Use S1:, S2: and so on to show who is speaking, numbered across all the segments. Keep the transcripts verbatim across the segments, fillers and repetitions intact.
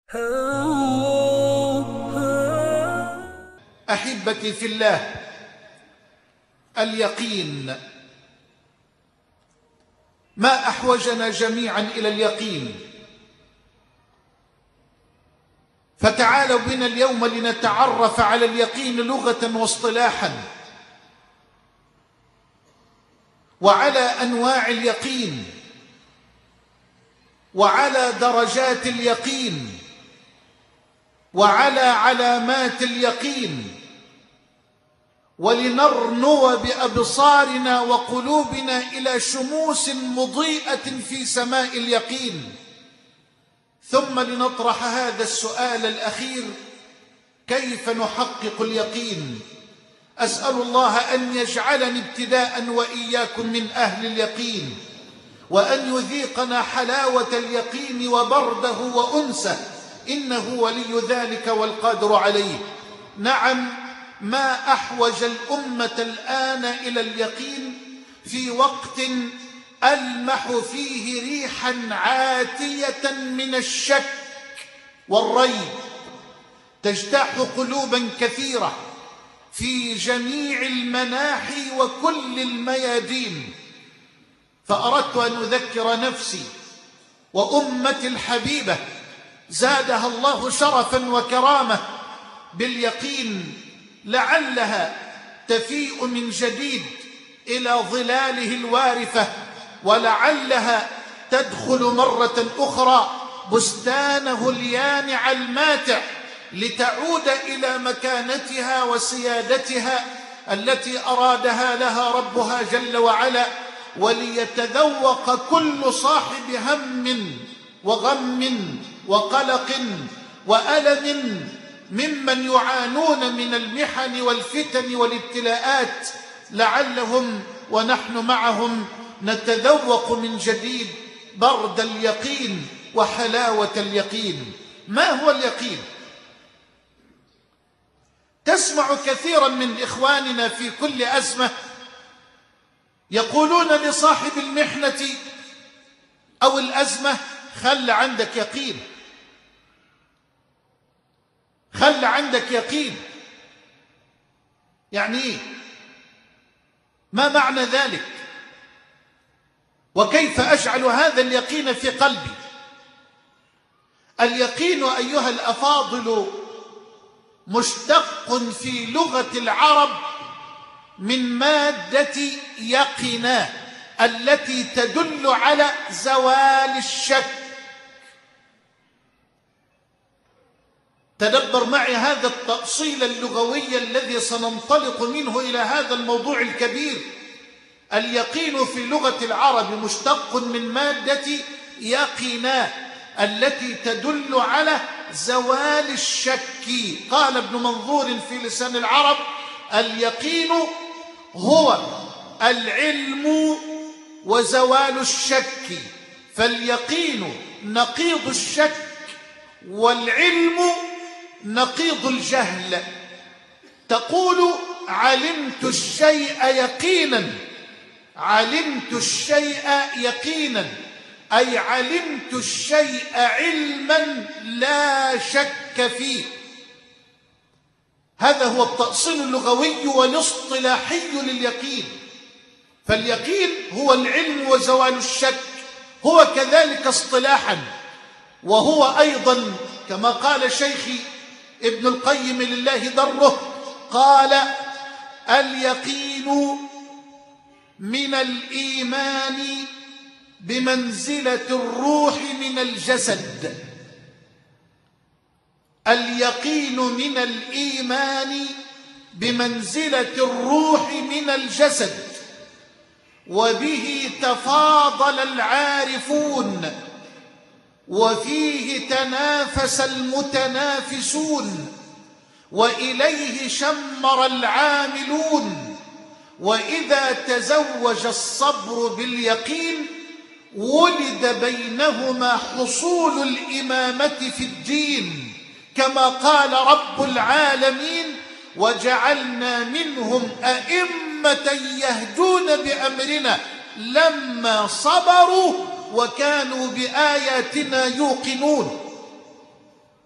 S1: أحبتي في الله، اليقين. ما أحوجنا جميعا إلى اليقين، فتعالوا بنا اليوم لنتعرف على اليقين لغة واصطلاحا، وعلى أنواع اليقين، وعلى درجات اليقين، وعلى علامات اليقين، ولنرنو بأبصارنا وقلوبنا إلى شموس مضيئة في سماء اليقين، ثم لنطرح هذا السؤال الأخير: كيف نحقق اليقين؟ أسأل الله أن يجعلني ابتداء وإياكم من أهل اليقين، وأن يذيقنا حلاوة اليقين وبرده وأنسه، إنه ولي ذلك والقادر عليه. نعم، ما أحوج الأمة الآن إلى اليقين في وقت ألمح فيه ريحا عاتية من الشك والريب تجتاح قلوبا كثيرة في جميع المناحي وكل الميادين. فأردت أن أذكر نفسي وأمتي الحبيبة زادها الله شرفا وكرامة باليقين، لعلها تفيء من جديد إلى ظلاله الوارفة، ولعلها تدخل مرة أخرى بستانه اليانع الماتع لتعود إلى مكانتها وسيادتها التي أرادها لها ربها جل وعلا، وليتذوق كل صاحب هم وغم وقلق وألم ممن يعانون من المحن والفتن والابتلاءات، لعلهم ونحن معهم نتذوق من جديد برد اليقين وحلاوة اليقين. ما هو اليقين؟ تسمع كثيرا من إخواننا في كل أزمة يقولون لصاحب المحنة أو الأزمة: خل عندك يقين، خل عندك يقين. يعني إيه؟ ما معنى ذلك؟ وكيف أجعل هذا اليقين في قلبي؟ اليقين أيها الأفاضل مشتق في لغة العرب من مادة يقنا التي تدل على زوال الشك. تدبر معي هذا التأصيل اللغوي الذي سننطلق منه إلى هذا الموضوع الكبير. اليقين في لغة العرب مشتق من مادة يقنا التي تدل على زوال الشك. قال ابن منظور في لسان العرب: اليقين هو العلم وزوال الشك، فاليقين نقيض الشك، والعلم نقيض الجهل. تقول: علمت الشيء يقينا، علمت الشيء يقينا أي علمت الشيء علما لا شك فيه. هذا هو التأصيل اللغوي والاصطلاحي لليقين. فاليقين هو العلم وزوال الشك، هو كذلك اصطلاحا، وهو أيضا كما قال شيخي ابن القيم لله دره، قال: اليقين من الإيمان بمنزلة الروح من الجسد. اليقين من الإيمان بمنزلة الروح من الجسد، وبه تفاضل العارفون، وفيه تنافس المتنافسون، وإليه شمر العاملون. وإذا تزوج الصبر باليقين ولد بينهما حصول الإمامة في الدين، كما قال رب العالمين: وجعلنا منهم أئمة يهدون بأمرنا لما صبروا وكانوا بآياتنا يوقنون.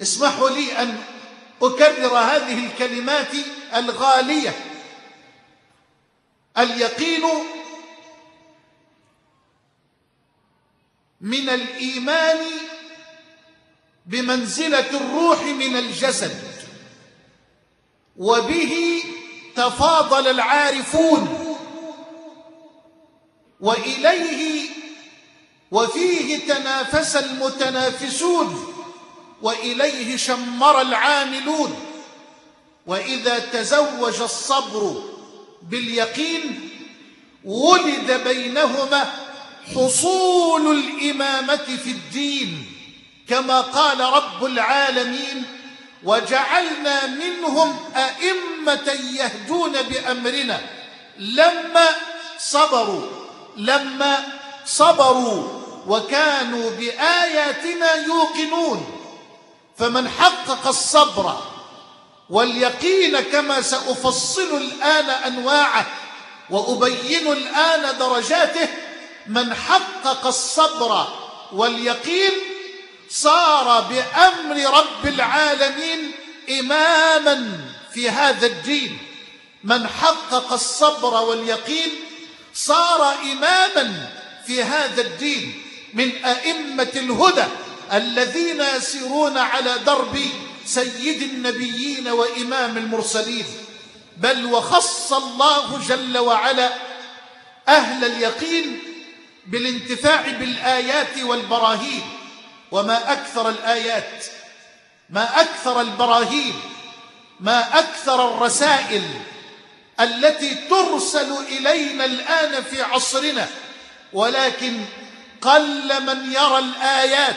S1: اسمحوا لي أن أكرر هذه الكلمات الغالية. اليقين من الإيمان بمنزلة الروح من الجسد، وبه تفاضل العارفون، وإليه وفيه تنافس المتنافسون، وإليه شمر العاملون. وإذا تزوج الصبر باليقين ولد بينهما حصول الإمامة في الدين، كما قال رب العالمين: وجعلنا منهم أئمة يهدون بأمرنا لما صبروا لما صبروا وكانوا بآياتنا يوقنون. فمن حقق الصبر واليقين، كما سأفصل الآن أنواعه وأبين الآن درجاته، من حقق الصبر واليقين صار بأمر رب العالمين إماما في هذا الدين. من حقق الصبر واليقين صار إماما في هذا الدين، من أئمة الهدى الذين يسيرون على درب سيد النبيين وإمام المرسلين. بل وخص الله جل وعلا أهل اليقين بالانتفاع بالآيات والبراهين. وما أكثر الآيات، ما أكثر البراهين، ما أكثر الرسائل التي ترسل إلينا الآن في عصرنا، ولكن قل من يرى الآيات،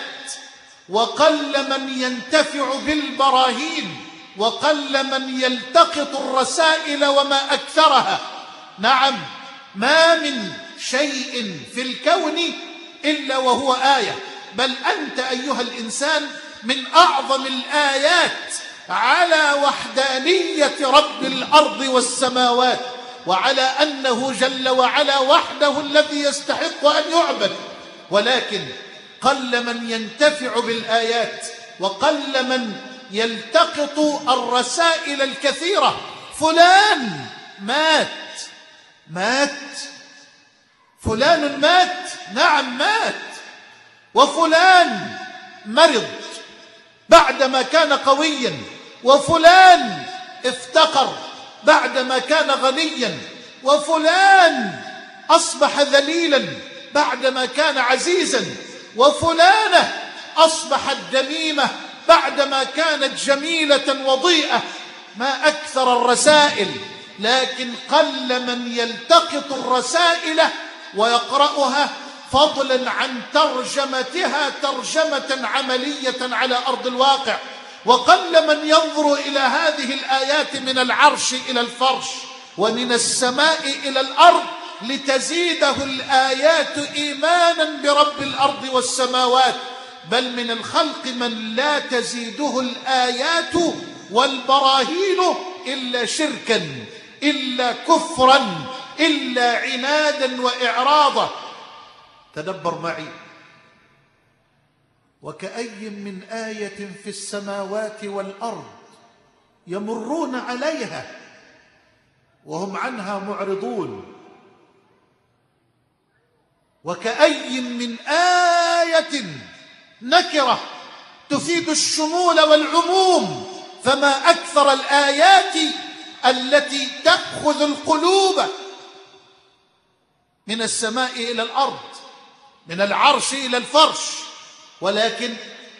S1: وقل من ينتفع بالبراهين، وقل من يلتقط الرسائل وما أكثرها. نعم، ما من شيء في الكون إلا وهو آية، بل أنت أيها الإنسان من أعظم الآيات على وحدانية رب الأرض والسماوات، وعلى أنه جل وعلا وحده الذي يستحق أن يعبد. ولكن قل من ينتفع بالآيات، وقل من يلتقط الرسائل الكثيرة. فلان مات مات فلان مات نعم مات. وفلان مرض بعدما كان قويا، وفلان افتقر بعدما كان غنيا، وفلان أصبح ذليلا بعدما كان عزيزا، وفلانة أصبحت دميمة بعدما كانت جميلة وضيئة. ما أكثر الرسائل، لكن قل من يلتقط الرسائل ويقرأها، فضلا عن ترجمتها ترجمة عملية على أرض الواقع. وقل من ينظر إلى هذه الآيات من العرش إلى الفرش، ومن السماء إلى الأرض، لتزيده الآيات إيمانا برب الأرض والسماوات. بل من الخلق من لا تزيده الآيات والبراهين إلا شركا، إلا كفرا، إلا عنادا وإعراضا. تدبر معي: وكأي من آية في السماوات والأرض يمرون عليها وهم عنها معرضون. وكأي من آية نكرة تفيد الشمول والعموم، فما أكثر الآيات التي تأخذ القلوب من السماء إلى الأرض، من العرش إلى الفرش، ولكن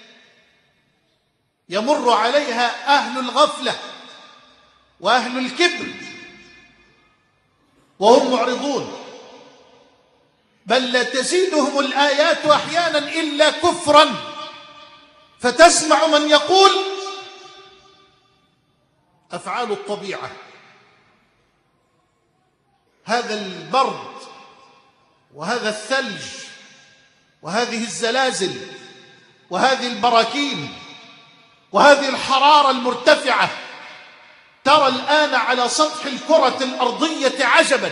S1: يمر عليها أهل الغفلة وأهل الكبر وهم معرضون. بل لا تزيدهم الآيات أحيانا إلا كفرا، فتسمع من يقول: أفعال الطبيعة، هذا البرد وهذا الثلج وهذه الزلازل وهذه البراكين وهذه الحرارة المرتفعة. ترى الآن على سطح الكرة الأرضية عجبا،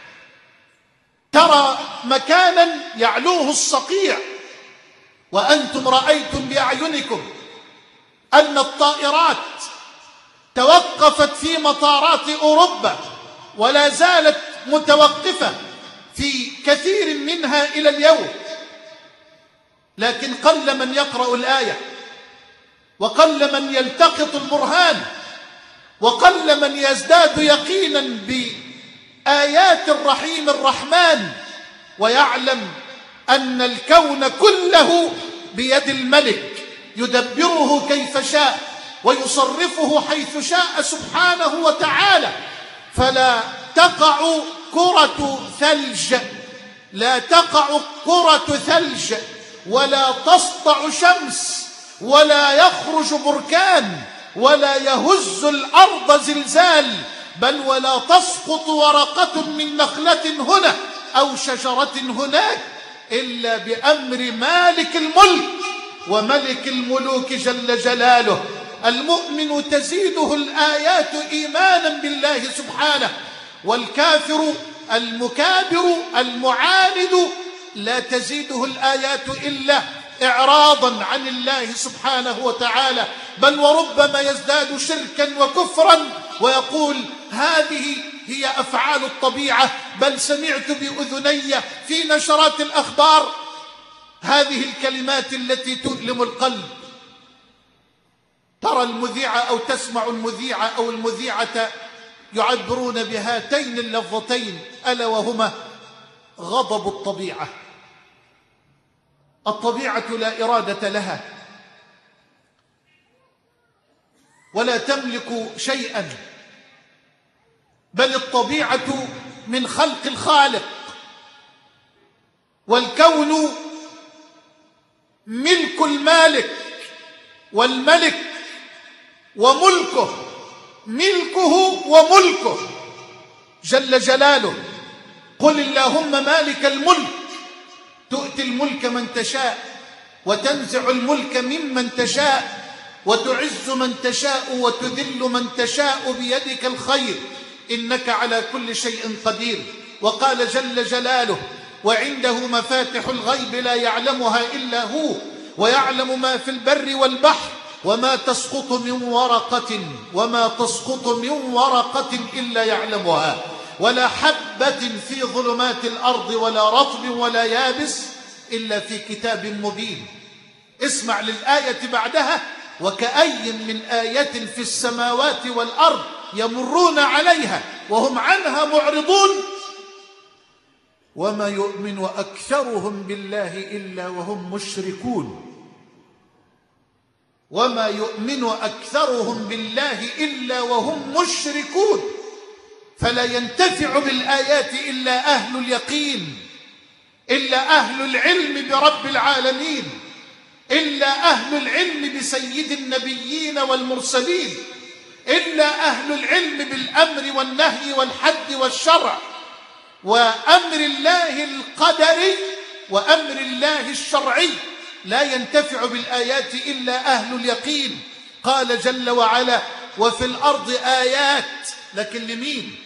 S1: ترى مكانا يعلوه الصقيع، وأنتم رأيتم بأعينكم أن الطائرات توقفت في مطارات أوروبا ولا زالت متوقفة في كثير منها إلى اليوم، لكن قل من يقرأ الآية، وقل من يلتقط البرهان، وقل من يزداد يقينا بآيات الرحيم الرحمن ويعلم أن الكون كله بيد الملك يدبره كيف شاء ويصرفه حيث شاء سبحانه وتعالى. فلا تقع كرة ثلج لا تقع كرة ثلج ولا تسطع شمس ولا يخرج بركان ولا يهز الأرض زلزال، بل ولا تسقط ورقة من نخلة هنا أو شجرة هناك إلا بأمر مالك الملك وملك الملوك جل جلاله. المؤمن تزيده الآيات إيمانا بالله سبحانه، والكافر المكابر المعاند لا تزيده الآيات إلا إعراضا عن الله سبحانه وتعالى، بل وربما يزداد شركا وكفرا ويقول هذه هي أفعال الطبيعة، بل سمعت بأذني في نشرات الأخبار هذه الكلمات التي تؤلم القلب. ترى المذيعة أو تسمع المذيعة أو المذيعة يعبرون بهاتين اللفظتين ألا وهما غضب الطبيعة. الطبيعة لا إرادة لها ولا تملك شيئا، بل الطبيعة من خلق الخالق، والكون ملك المالك، والملك وملكه ملكه وملكه جل جلاله. قل اللهم مالك الملك تؤتي الملك من تشاء وتنزع الملك ممن تشاء وتعز من تشاء وتذل من تشاء بيدك الخير إنك على كل شيء قدير. وقال جل جلاله وعنده مفاتح الغيب لا يعلمها إلا هو ويعلم ما في البر والبحر وما تسقط من ورقة وما تسقط من ورقة إلا يعلمها ولا حبة في ظلمات الأرض ولا رطب ولا يابس إلا في كتاب مبين. اسمع للآية بعدها وكأي من آية في السماوات والأرض يمرون عليها وهم عنها معرضون وما يؤمن أكثرهم بالله إلا وهم مشركون. وما يؤمن أكثرهم بالله إلا وهم مشركون. فلا ينتفع بالآيات إلا أهل اليقين، إلا أهل العلم برب العالمين، إلا أهل العلم بسيد النبيين والمرسلين، إلا أهل العلم بالأمر والنهي والحد والشرع وأمر الله القدري وأمر الله الشرعي. لا ينتفع بالآيات إلا أهل اليقين. قال جل وعلا وفي الأرض آيات، لكن لمين؟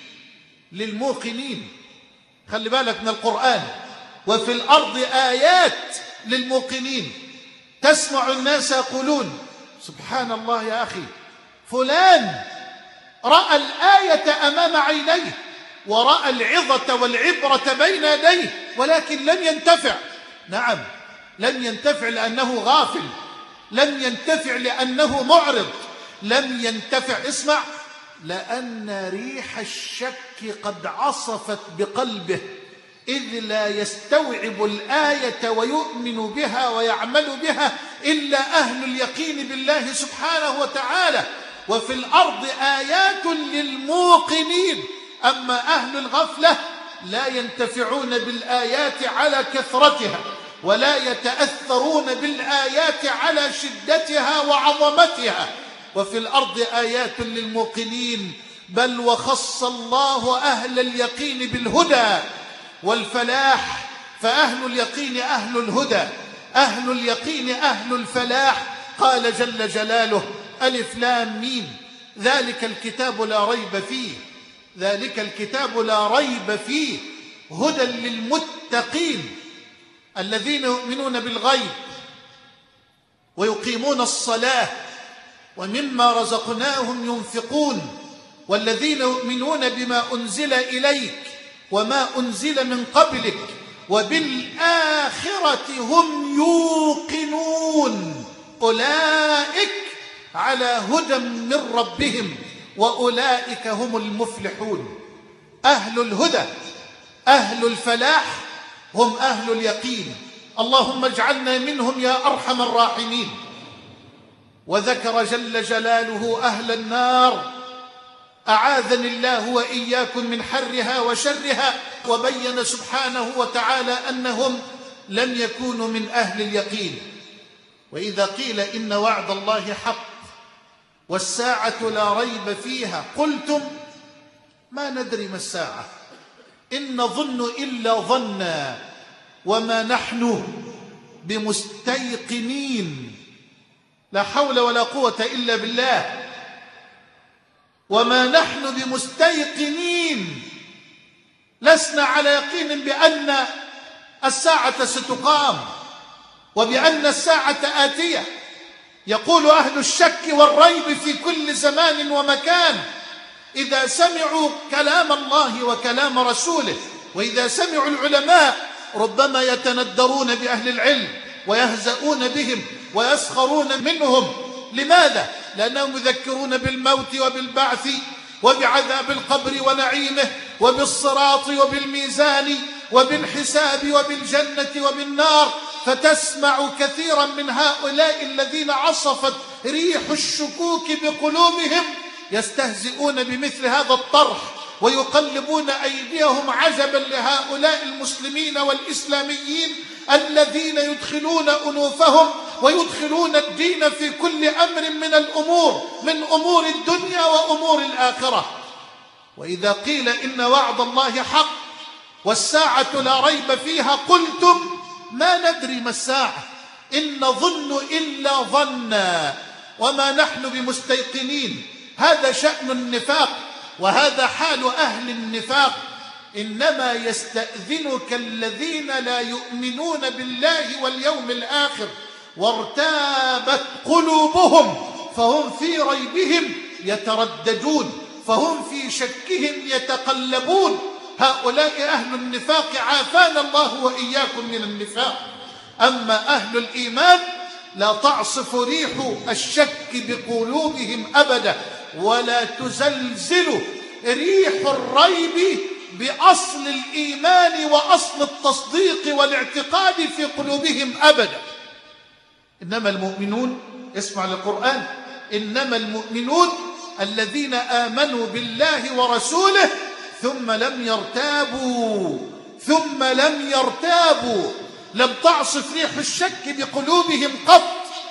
S1: للموقنين. خلي بالك من القرآن. وفي الأرض آيات للموقنين. تسمع الناس يقولون سبحان الله يا أخي فلان رأى الآية أمام عينيه ورأى العظة والعبرة بين يديه ولكن لم ينتفع. نعم لم ينتفع لأنه غافل، لم ينتفع لأنه معرض، لم ينتفع اسمع لأن ريح الشك قد عصفت بقلبه إذ لا يستوعب الآية ويؤمن بها ويعمل بها إلا أهل اليقين بالله سبحانه وتعالى. وفي الأرض آيات للموقنين. أما أهل الغفلة لا ينتفعون بالآيات على كثرتها ولا يتأثرون بالآيات على شدتها وعظمتها. وفي الأرض آيات للموقنين بل وخص الله أهل اليقين بالهدى والفلاح. فأهل اليقين أهل الهدى، أهل اليقين أهل الفلاح. قال جل جلاله ألف لام ميم ذلك الكتاب لا ريب فيه، ذلك الكتاب لا ريب فيه هدى للمتقين الذين يؤمنون بالغيب ويقيمون الصلاة ومما رزقناهم ينفقون والذين يؤمنون بما أنزل إليك وما أنزل من قبلك وبالآخرة هم يوقنون أولئك على هدى من ربهم وأولئك هم المفلحون. أهل الهدى أهل الفلاح هم أهل اليقين. اللهم اجعلنا منهم يا أرحم الراحمين. وذكر جل جلاله أهل النار أعاذني الله وإياكم من حرها وشرها، وبين سبحانه وتعالى أنهم لم يكونوا من أهل اليقين. وإذا قيل إن وعد الله حق والساعة لا ريب فيها قلتم ما ندري ما الساعة إن نظن إلا ظنا وما نحن بمستيقنين. لا حول ولا قوة إلا بالله. وما نحن بمستيقنين، لسنا على يقين بأن الساعة ستقام وبأن الساعة آتية. يقول أهل الشك والريب في كل زمان ومكان إذا سمعوا كلام الله وكلام رسوله، وإذا سمعوا العلماء ربما يتندرون بأهل العلم ويهزؤون بهم ويسخرون منهم. لماذا؟ لأنهم يذكرون بالموت وبالبعث وبعذاب القبر ونعيمه وبالصراط وبالميزان وبالحساب وبالجنة وبالنار. فتسمع كثيرا من هؤلاء الذين عصفت ريح الشكوك بقلوبهم يستهزئون بمثل هذا الطرح ويقلبون أيديهم عجبا لهؤلاء المسلمين والإسلاميين الذين يدخلون أنوفهم ويدخلون الدين في كل أمر من الأمور، من أمور الدنيا وأمور الآخرة. وإذا قيل إن وعد الله حق والساعة لا ريب فيها قلتم ما ندري ما الساعة إن نظن إلا ظنا وما نحن بمستيقنين. هذا شأن النفاق وهذا حال أهل النفاق. إنما يستأذنك الذين لا يؤمنون بالله واليوم الآخر وارتابت قلوبهم فهم في ريبهم يترددون، فهم في شكهم يتقلبون. هؤلاء أهل النفاق، عافانا الله وإياكم من النفاق. أما أهل الإيمان لا تعصف ريح الشك بقلوبهم أبدا، ولا تزلزل ريح الريب بأصل الإيمان وأصل التصديق والاعتقاد في قلوبهم أبدا. إنما المؤمنون، اسمع للقرآن، إنما المؤمنون الذين آمنوا بالله ورسوله ثم لم يرتابوا ثم لم يرتابوا لم تعصف ريح الشك بقلوبهم قط،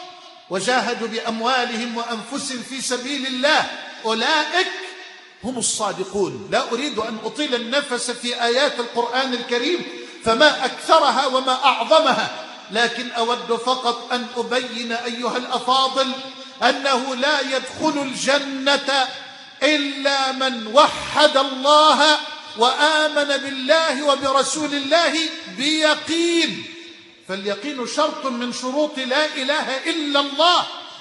S1: وجاهدوا بأموالهم وأنفسهم في سبيل الله، أولئك هم الصادقون. لا أريد أن أطيل النفس في آيات القرآن الكريم فما أكثرها وما أعظمها، لكن أود فقط أن أبين أيها الأفاضل أنه لا يدخل الجنة إلا من وحد الله وآمن بالله وبرسول الله بيقين. فاليقين شرط من شروط لا إله إلا الله.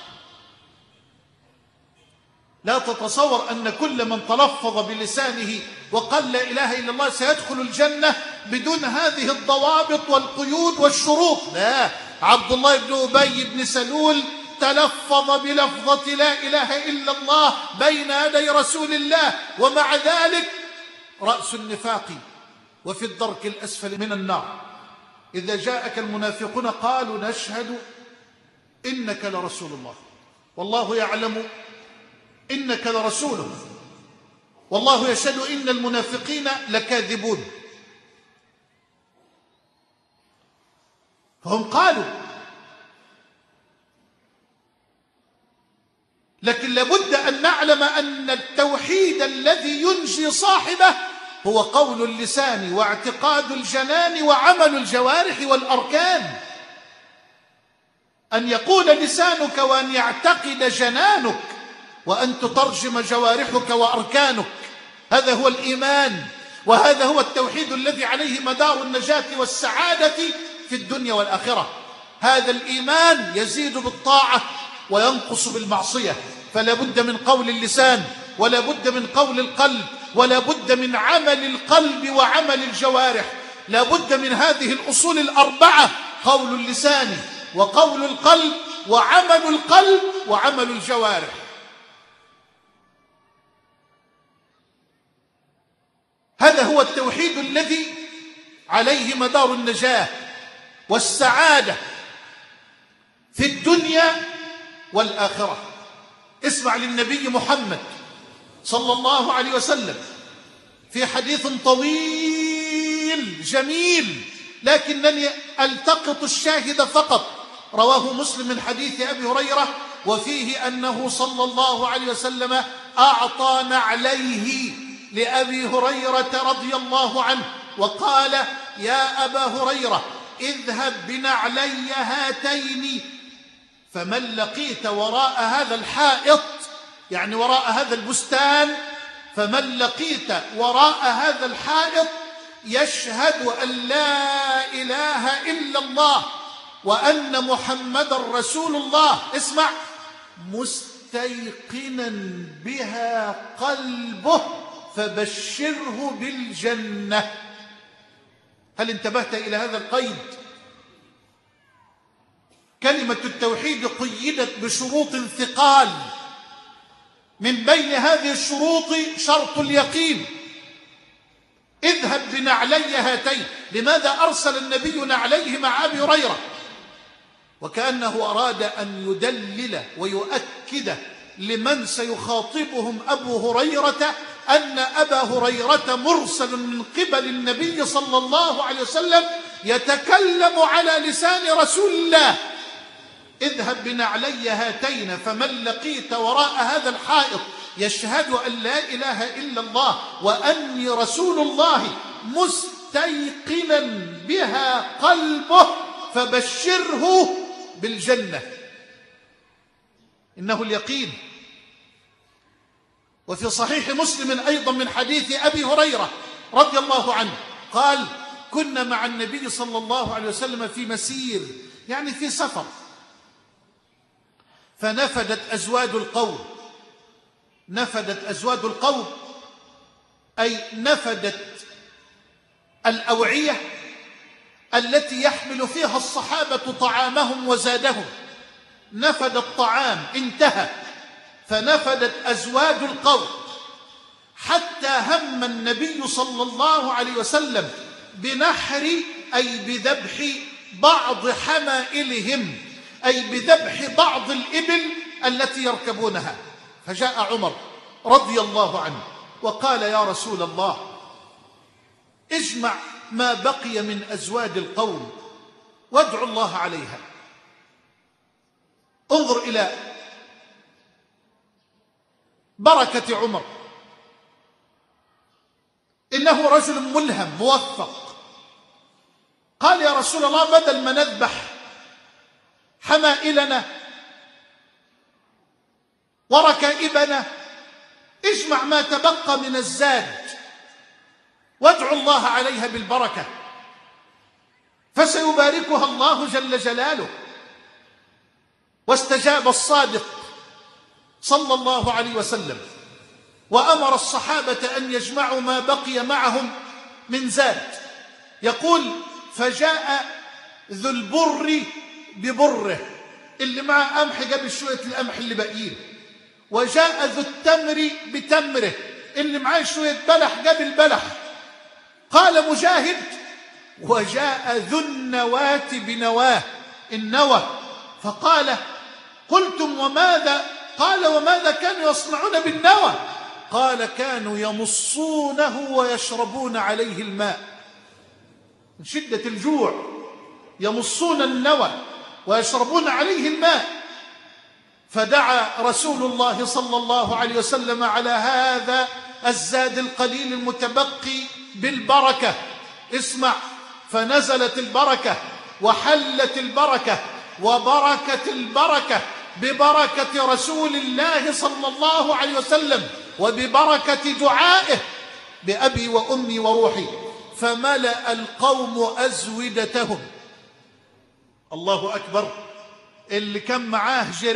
S1: لا تتصور أن كل من تلفظ بلسانه وقال لا إله إلا الله سيدخل الجنة بدون هذه الضوابط والقيود والشروط. لا، عبد الله بن أبي بن سلول تلفظ بلفظة لا إله إلا الله بين يدي رسول الله، ومع ذلك رأس النفاق وفي الدرك الأسفل من النار. إذا جاءك المنافقون قالوا نشهد إنك لرسول الله والله يعلم إنك لرسوله والله يشهد إن المنافقين لكاذبون. فهم قالوا، لكن لابد أن نعلم أن التوحيد الذي ينجي صاحبه هو قول اللسان واعتقاد الجنان وعمل الجوارح والأركان. أن يقول لسانك وأن يعتقد جنانك وأن تترجم جوارحك وأركانك، هذا هو الإيمان، وهذا هو التوحيد الذي عليه مدار النجاة والسعادة في الدنيا والآخرة. هذا الإيمان يزيد بالطاعة وينقص بالمعصية، فلا بد من قول اللسان، ولا بد من قول القلب، ولا بد من عمل القلب وعمل الجوارح. لا بد من هذه الأصول الأربعة: قول اللسان وقول القلب وعمل القلب وعمل الجوارح. هذا هو التوحيد الذي عليه مدار النجاة والسعادة في الدنيا والآخرة. اسمع للنبي محمد صلى الله عليه وسلم في حديث طويل جميل، لكنني ألتقط الشاهد فقط، رواه مسلم من حديث أبي هريرة، وفيه أنه صلى الله عليه وسلم أعطى نعليه لأبي هريرة رضي الله عنه وقال: يا أبا هريرة اذهب بنعلي هاتين، فمن لقيت وراء هذا الحائط، يعني وراء هذا البستان، فمن لقيت وراء هذا الحائط يشهد أن لا إله إلا الله وأن محمد رسول الله، اسمع، مستيقنا بها قلبه فبشره بالجنة. هل انتبهت إلى هذا القيد؟ كلمة التوحيد قيدت بشروط ثقال، من بين هذه الشروط شرط اليقين. اذهب بنعلي هاتين. لماذا أرسل النبي نعليه مع أبي هريرة؟ وكأنه أراد أن يدلل ويؤكد لمن سيخاطبهم أبو هريرة أن أبا هريرة مرسل من قبل النبي صلى الله عليه وسلم يتكلم على لسان رسول الله. اذهب بنعلي هاتين، فمن لقيت وراء هذا الحائط يشهد أن لا إله إلا الله وأني رسول الله مستيقنا بها قلبه فبشره بالجنة. إنه اليقين. وفي صحيح مسلم أيضا من حديث أبي هريرة رضي الله عنه قال: كنا مع النبي صلى الله عليه وسلم في مسير، يعني في سفر، فنفدت أزواد القوم. نفدت أزواد القوم أي نفدت الأوعية التي يحمل فيها الصحابة طعامهم وزادهم. نفد الطعام، انتهى، فنفدت أزواد القوم، حتى هم النبي صلى الله عليه وسلم بنحر أي بذبح بعض حمائلهم، أي بذبح بعض الإبل التي يركبونها. فجاء عمر رضي الله عنه وقال: يا رسول الله، اجمع ما بقي من أزواد القوم وادعو الله عليها. انظر إلى بركة عمر، إنه رجل ملهم موفق. قال: يا رسول الله، بدل ما نذبح حمائلنا وركائبنا، اجمع ما تبقى من الزاد وادعو الله عليها بالبركة، فسيباركها الله جل جلاله. واستجاب الصادق صلى الله عليه وسلم وأمر الصحابة أن يجمعوا ما بقي معهم من زاد. يقول: فجاء ذو البر ببره، اللي معه قمح جاب شوية القمح اللي باقيين، وجاء ذو التمر بتمره، اللي معاه شوية بلح جاب البلح. قال مجاهد: وجاء ذو النواة بنواه، النوى. فقال: قلتم وماذا؟ قال: وماذا كانوا يصنعون بالنوى؟ قال: كانوا يمصونه ويشربون عليه الماء من شدة الجوع، يمصون النوى ويشربون عليه الماء. فدعا رسول الله صلى الله عليه وسلم على هذا الزاد القليل المتبقي بالبركة. اسمع، فنزلت البركة وحلت البركة وبركة البركة ببركة رسول الله صلى الله عليه وسلم وببركة دعائه بأبي وأمي وروحي. فملأ القوم أزودتهم. الله أكبر. اللي كان معاه جراب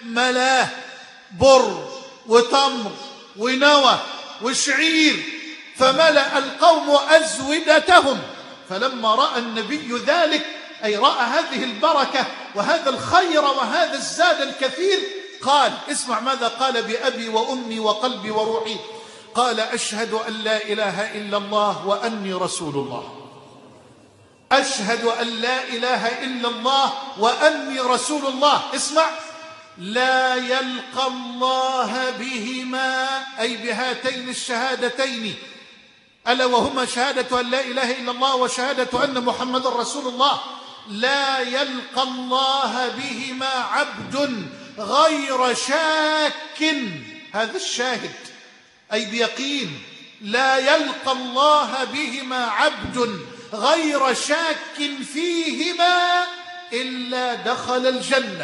S1: ملاه بر وتمر ونوى وشعير، فملأ القوم أزودتهم. فلما رأى النبي ذلك، أي رأى هذه البركة وهذا الخير وهذا الزاد الكثير، قال، اسمع ماذا قال: بأبي وأمي وقلبي وروحي، قال: أشهد أن لا إله إلا الله وأني رسول الله. أشهد أن لا إله إلا الله وأني رسول الله. اسمع: لا يلقى الله بهما، أي بهاتين الشهادتين، ألا وهما شهادة أن لا إله إلا الله وشهادة أن محمد رسول الله، لا يلقى الله بهما عبد غير شاك. هذا الشاهد، أي بيقين. لا يلقى الله بهما عبد غير شاك فيهما إلا دخل الجنة.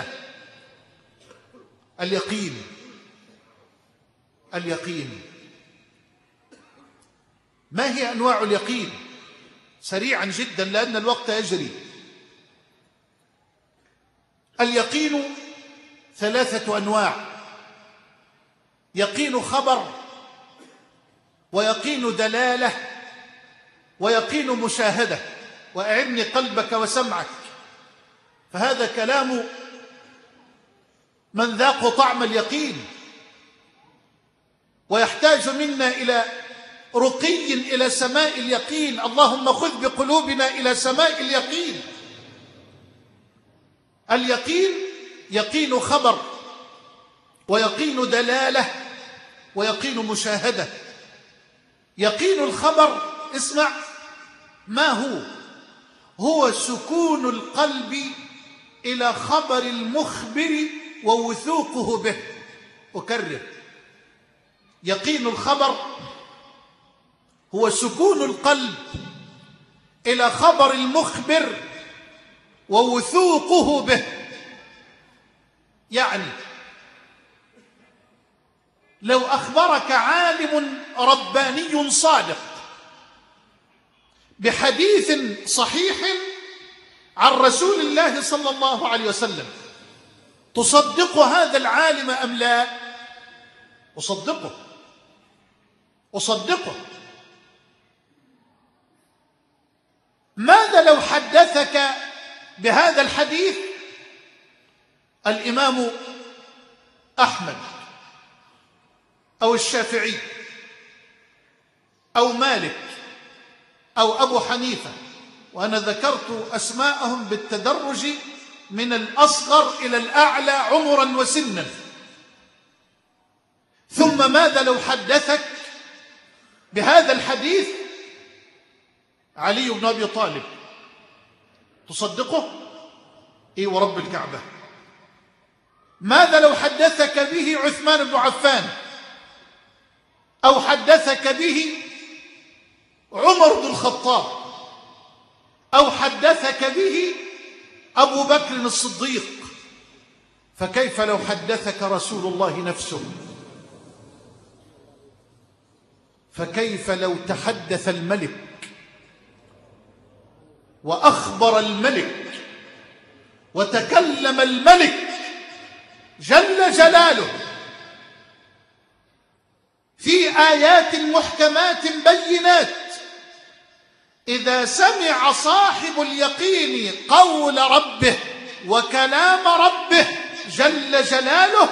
S1: اليقين، اليقين. ما هي أنواع اليقين؟ سريعا جدا لأن الوقت يجري. اليقين ثلاثة أنواع: يقين خبر، ويقين دلالة، ويقين مشاهدة. وأعني قلبك وسمعك، فهذا كلام من ذاق طعم اليقين، ويحتاج منا إلى رقي إلى سماء اليقين. اللهم خذ بقلوبنا إلى سماء اليقين. اليقين يقين خبر، ويقين دلالة، ويقين مشاهدة. يقين الخبر، اسمع ما هو: هو سكون القلب إلى خبر المخبر ووثوقه به. أكرر: يقين الخبر هو سكون القلب إلى خبر المخبر ووثوقه به. يعني لو أخبرك عالم رباني صادق بحديث صحيح عن رسول الله صلى الله عليه وسلم، تصدق هذا العالم أم لا؟ أصدقه، أصدقه. ماذا لو حدثك بهذا الحديث الإمام أحمد أو الشافعي أو مالك أو أبو حنيفة، وأنا ذكرت أسماءهم بالتدرج من الأصغر إلى الأعلى عمرا وسنا. ثم ماذا لو حدثك بهذا الحديث علي بن أبي طالب؟ تصدقه؟ إيه ورب الكعبة. ماذا لو حدثك به عثمان بن عفان، أو حدثك به عمر بن الخطاب، أو حدثك به أبو بكر الصديق؟ فكيف لو حدثك رسول الله نفسه؟ فكيف لو تحدث الملك وأخبر الملك وتكلم الملك جل جلاله في آيات محكمات بينات؟ إذا سمع صاحب اليقين قول ربه وكلام ربه جل جلاله،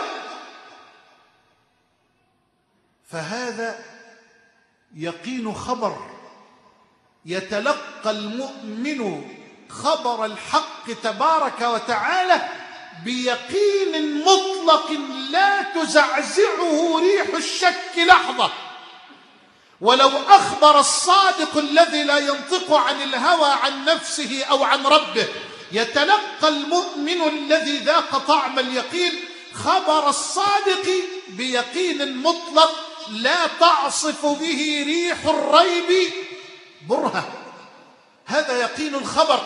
S1: فهذا يقين خبر. يتلقى المؤمن خبر الحق تبارك وتعالى بيقين مطلق لا تزعزعه ريح الشك لحظة. ولو أخبر الصادق الذي لا ينطق عن الهوى عن نفسه أو عن ربه، يتلقى المؤمن الذي ذاق طعم اليقين خبر الصادق بيقين مطلق لا تعصف به ريح الريب برهة. هذا يقين الخبر.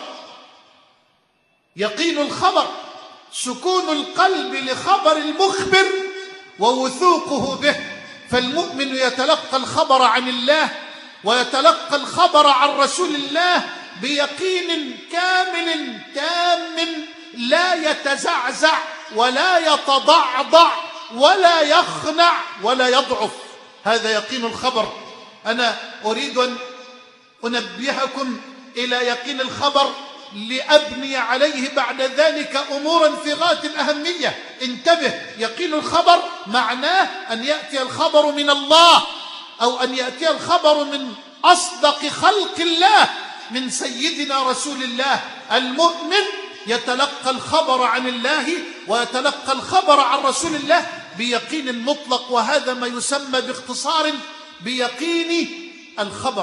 S1: يقين الخبر سكون القلب لخبر المخبر ووثوقه به. فالمؤمن يتلقى الخبر عن الله ويتلقى الخبر عن رسول الله بيقين كامل تام لا يتزعزع ولا يتضعضع ولا يخنع ولا يضعف. هذا يقين الخبر. أنا أريد أن أنبهكم إلى يقين الخبر لأبني عليه بعد ذلك أمورا في غاية الأهمية. انتبه، يقين الخبر معناه أن يأتي الخبر من الله، أو أن يأتي الخبر من أصدق خلق الله، من سيدنا رسول الله. المؤمن يتلقى الخبر عن الله ويتلقى الخبر عن رسول الله بيقين مطلق، وهذا ما يسمى باختصار بيقين الخبر.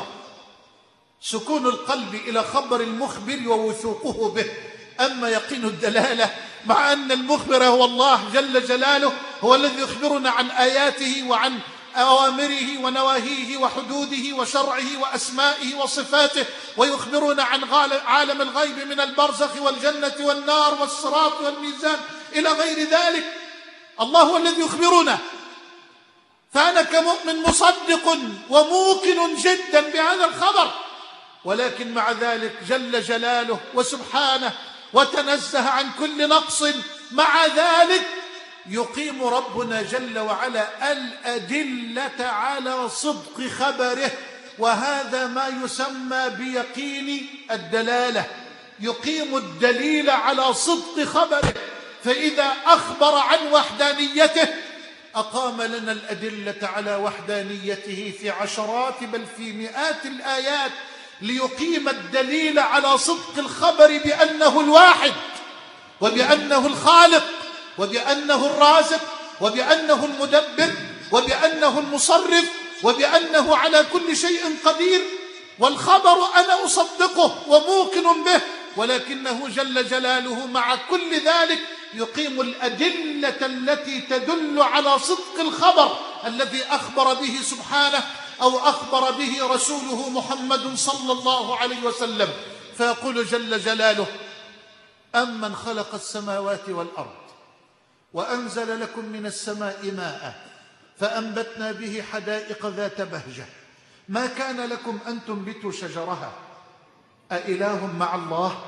S1: سكون القلب إلى خبر المخبر ووثوقه به. أما يقين الدلالة، مع أن المخبر هو الله جل جلاله، هو الذي يخبرنا عن آياته وعن أوامره ونواهيه وحدوده وشرعه وأسمائه وصفاته، ويخبرنا عن عالم الغيب من البرزخ والجنة والنار والصراط والميزان إلى غير ذلك. الله هو الذي يخبرنا، فأنا كمؤمن مصدق وموقن جدا بهذا الخبر، ولكن مع ذلك جل جلاله وسبحانه وتنزه عن كل نقص، مع ذلك يقيم ربنا جل وعلا الأدلة على صدق خبره، وهذا ما يسمى بيقين الدلالة. يقيم الدليل على صدق خبره، فإذا أخبر عن وحدانيته أقام لنا الأدلة على وحدانيته في عشرات بل في مئات الآيات، ليقيم الدليل على صدق الخبر بأنه الواحد، وبأنه الخالق، وبأنه الرازق، وبأنه المدبر، وبأنه المصرف، وبأنه على كل شيء قدير. والخبر أنا أصدقه وموقن به، ولكنه جل جلاله مع كل ذلك يقيم الأدلة التي تدل على صدق الخبر الذي أخبر به سبحانه أو أخبر به رسوله محمد صلى الله عليه وسلم. فيقول جل جلاله: أمن خلق السماوات والأرض وأنزل لكم من السماء ماء فأنبتنا به حدائق ذات بهجة ما كان لكم أن تنبتوا شجرها أإله مع الله؟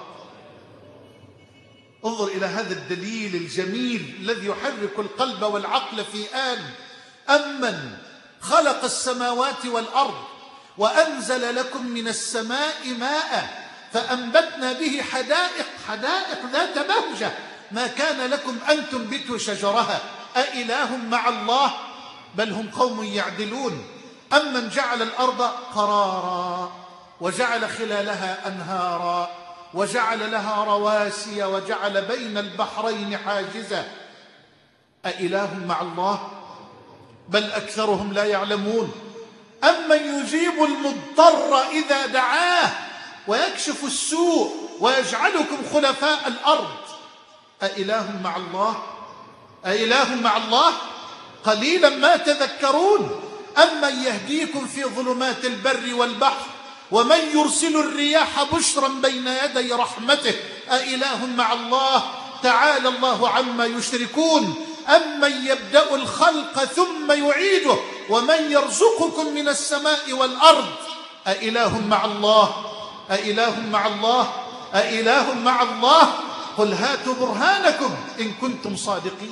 S1: انظر إلى هذا الدليل الجميل الذي يحرك القلب والعقل في آن. أمن خلق السماوات والأرض وأنزل لكم من السماء ماء فأنبتنا به حدائق حدائق ذات بهجة ما كان لكم أن تنبتوا شجرها أإله مع الله؟ بل هم قوم يعدلون. أمن جعل الأرض قرارا وجعل خلالها أنهارا وجعل لها رواسي وجعل بين البحرين حاجزا أإله مع الله؟ بل أكثرهم لا يعلمون. أمن يجيب المضطر إذا دعاه ويكشف السوء ويجعلكم خلفاء الأرض أإله مع الله؟ أإله مع الله؟ قليلا ما تذكرون. أمن يهديكم في ظلمات البر والبحر ومن يرسل الرياح بشرا بين يدي رحمته أإله مع الله؟ تعالى الله عما يشركون. أمن يبدأ الخلق ثم يعيده ومن يرزقكم من السماء والأرض أإله مع الله؟ أإله مع الله؟ أإله مع الله؟ قل هاتوا برهانكم إن كنتم صادقين.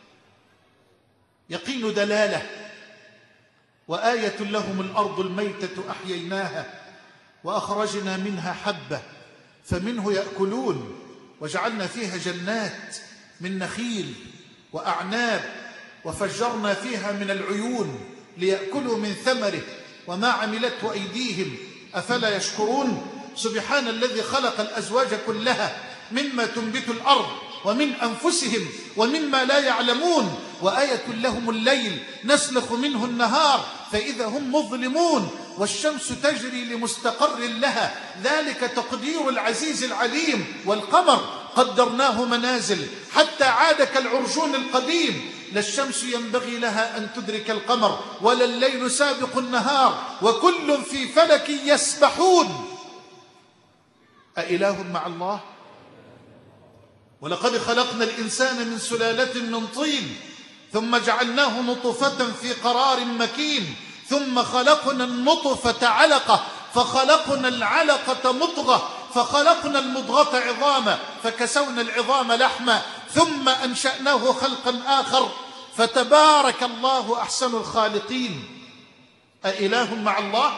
S1: يقين دلالة. وآية لهم الأرض الميتة أحييناها وأخرجنا منها حبة فمنه يأكلون وجعلنا فيها جنات من نخيل وأعناب وفجرنا فيها من العيون ليأكلوا من ثمره وما عملته أيديهم أفلا يشكرون. سبحان الذي خلق الأزواج كلها مما تنبت الأرض ومن أنفسهم ومما لا يعلمون. وآية لهم الليل نسلخ منه النهار فإذا هم مظلمون والشمس تجري لمستقر لها ذلك تقدير العزيز العليم. والقمر قدرناه منازل حتى عاد كالعرجون القديم. لا الشمس ينبغي لها أن تدرك القمر ولا الليل سابق النهار وكل في فلك يسبحون أإله مع الله؟ ولقد خلقنا الإنسان من سلالة من طين ثم جعلناه نطفة في قرار مكين ثم خلقنا النطفة علقة فخلقنا العلقة مضغة فخلقنا المضغة عظاما فكسونا العظام لحما ثم أنشأناه خلقا آخر فتبارك الله أحسن الخالقين. أإله مع الله؟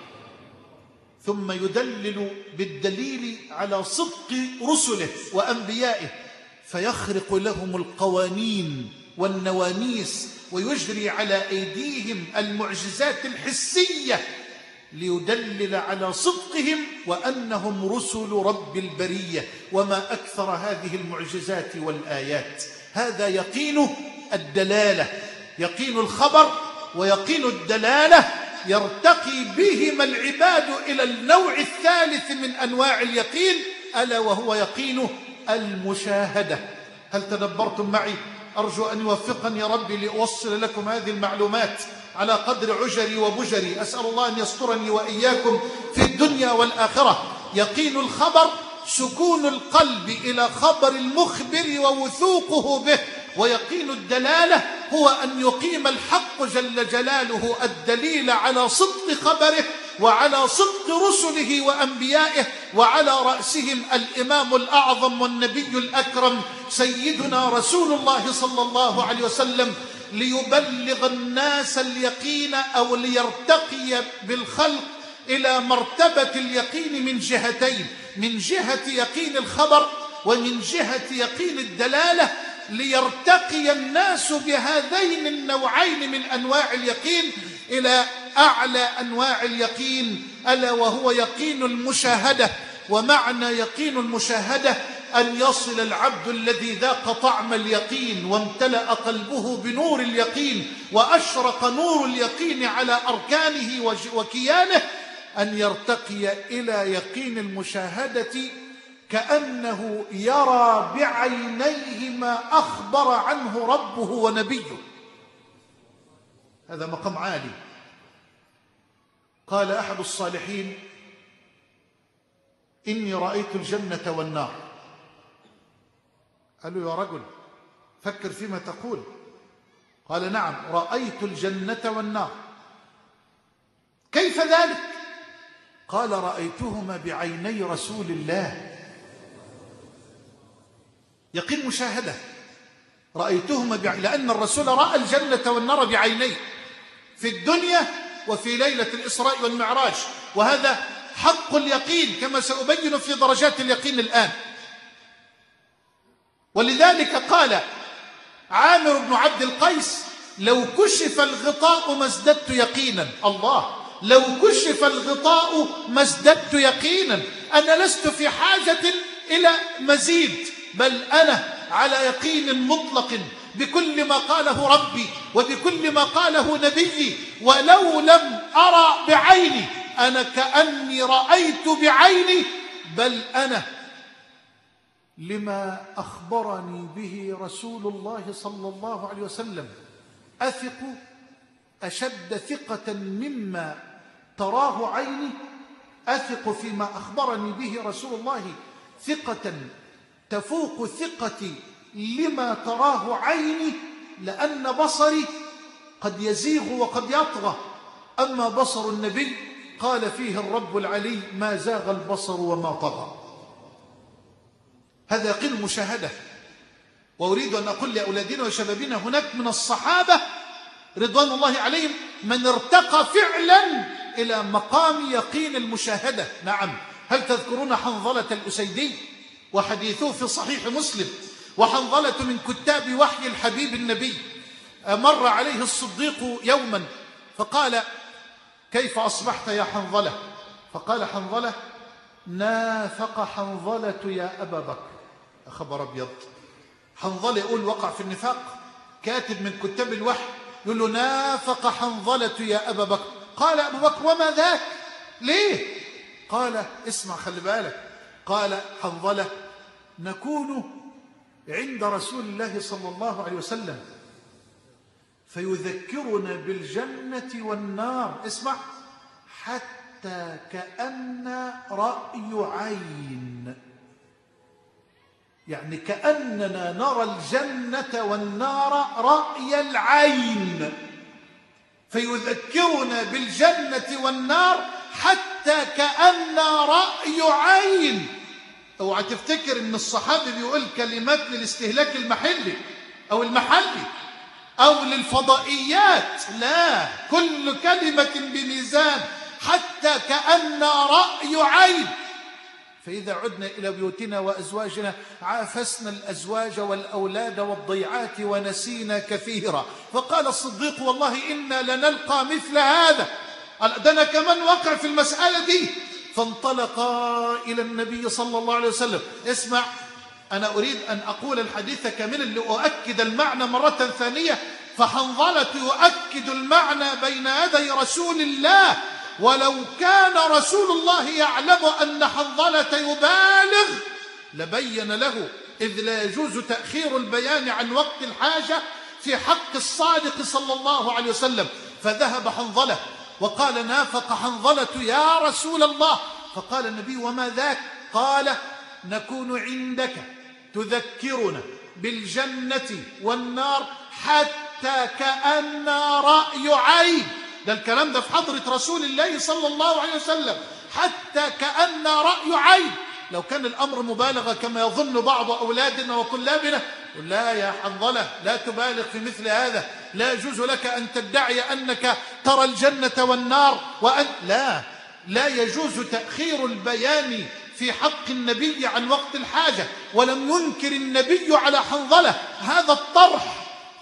S1: ثم يدلل بالدليل على صدق رسله وأنبيائه فيخرق لهم القوانين والنواميس ويجري على أيديهم المعجزات الحسية ليدلل على صدقهم وأنهم رسل رب البرية. وما أكثر هذه المعجزات والآيات. هذا يقين الدلالة، يقين الخبر ويقين الدلالة يرتقي بهما العباد إلى النوع الثالث من أنواع اليقين، ألا وهو يقين المشاهدة. هل تدبرتم معي؟ أرجو أن يوفقني ربي لأوصل لكم هذه المعلومات على قدر عجري وبجري. أسأل الله أن يسترني وإياكم في الدنيا والآخرة. يقين الخبر سكون القلب إلى خبر المخبر ووثوقه به، ويقين الدلالة هو أن يقيم الحق جل جلاله الدليل على صدق خبره وعلى صدق رسله وأنبيائه، وعلى رأسهم الإمام الأعظم والنبي الأكرم سيدنا رسول الله صلى الله عليه وسلم، ليبلغ الناس اليقين أو ليرتقي بالخلق إلى مرتبة اليقين من جهتين: من جهة يقين الخبر ومن جهة يقين الدلالة، ليرتقي الناس بهذين النوعين من أنواع اليقين إلى أعلى أنواع اليقين، ألا وهو يقين المشاهدة. ومعنى يقين المشاهدة أن يصل العبد الذي ذاق طعم اليقين وامتلأ قلبه بنور اليقين وأشرق نور اليقين على أركانه وكيانه، أن يرتقي إلى يقين المشاهدة كأنه يرى بعينيه ما أخبر عنه ربه ونبيه. هذا مقام عالي. قال أحد الصالحين: إني رأيت الجنة والنار. قالوا: يا رجل فكر فيما تقول. قال: نعم، رأيت الجنة والنار. كيف ذلك؟ قال: رأيتهما بعيني رسول الله. يقين مشاهدة. رأيتهما بع... لأن الرسول رأى الجنة والنار بعينيه في الدنيا وفي ليلة الإسراء والمعراج، وهذا حق اليقين كما سأبين في درجات اليقين الآن. ولذلك قال عامر بن عبد القيس: لو كشف الغطاء ما ازددت يقينا. الله، لو كشف الغطاء ما ازددت يقينا. أنا لست في حاجة إلى مزيد، بل أنا على يقين مطلق بكل ما قاله ربي وبكل ما قاله نبيي، ولو لم أرى بعيني أنا كأني رأيت بعيني، بل أنا لما أخبرني به رسول الله صلى الله عليه وسلم أثق أشد ثقة مما تراه عيني. أثق فيما أخبرني به رسول الله ثقة تفوق ثقتي لما تراه عيني، لأن بصري قد يزيغ وقد يطغى، أما بصر النبي قال فيه الرب العلي: ما زاغ البصر وما طغى. هذا يقين المشاهدة. وأريد أن أقول لأولادنا وشبابنا: هناك من الصحابة رضوان الله عليهم من ارتقى فعلا إلى مقام يقين المشاهدة. نعم، هل تذكرون حنظلة الأسيدي وحديثه في صحيح مسلم؟ وحنظلة من كتاب وحي الحبيب النبي. مر عليه الصديق يوما فقال: كيف أصبحت يا حنظلة؟ فقال حنظلة: نافق حنظلة يا أبا بكر. خبر أبيض. حنظلة يقول وقع في النفاق، كاتب من كتاب الوحي يقول له: نافق حنظلة يا أبا بكر. قال أبو بكر: وما ذاك؟ ليه؟ قال: اسمع، خلي بالك. قال حنظلة: نكون عند رسول الله صلى الله عليه وسلم فيذكرنا بالجنة والنار، اسمع، حتى كأن رأي عين، يعني كأننا نرى الجنة والنار رأي العين، فيذكرنا بالجنة والنار حتى كأن رأي عين. اوعى تفتكر ان الصحابي بيقول كلمات للاستهلاك المحلي او المحلي او للفضائيات، لا، كل كلمة بميزان حتى كأن رأي عين. فإذا عدنا إلى بيوتنا وأزواجنا عافسنا الأزواج والأولاد والضيعات ونسينا كثيرا. فقال الصديق والله إنا لنلقى مثل هذا، ده أنا كمان وقع في المسألة دي. فانطلقا إلى النبي صلى الله عليه وسلم. اسمع، أنا أريد أن أقول الحديث كاملا لأؤكد المعنى مرة ثانية. فحنظلة يؤكد المعنى بين يدي رسول الله، ولو كان رسول الله يعلم أن حنظلة يبالغ لبين له، إذ لا يجوز تأخير البيان عن وقت الحاجة في حق الصادق صلى الله عليه وسلم. فذهب حنظلة وقال نافق حنظلة يا رسول الله. فقال النبي وما ذاك؟ قال نكون عندك تذكرنا بالجنة والنار حتى كأن رأي عين. ده الكلام ده في حضرة رسول الله صلى الله عليه وسلم. حتى كأن رأي عين. لو كان الأمر مبالغة كما يظن بعض أولادنا وطلابنا، لا يا حنظلة، لا تبالغ في مثل هذا، لا يجوز لك أن تدعي أنك ترى الجنة والنار وأن لا لا يجوز تأخير البيان في حق النبي عن وقت الحاجة. ولم ينكر النبي على حنظلة هذا الطرح.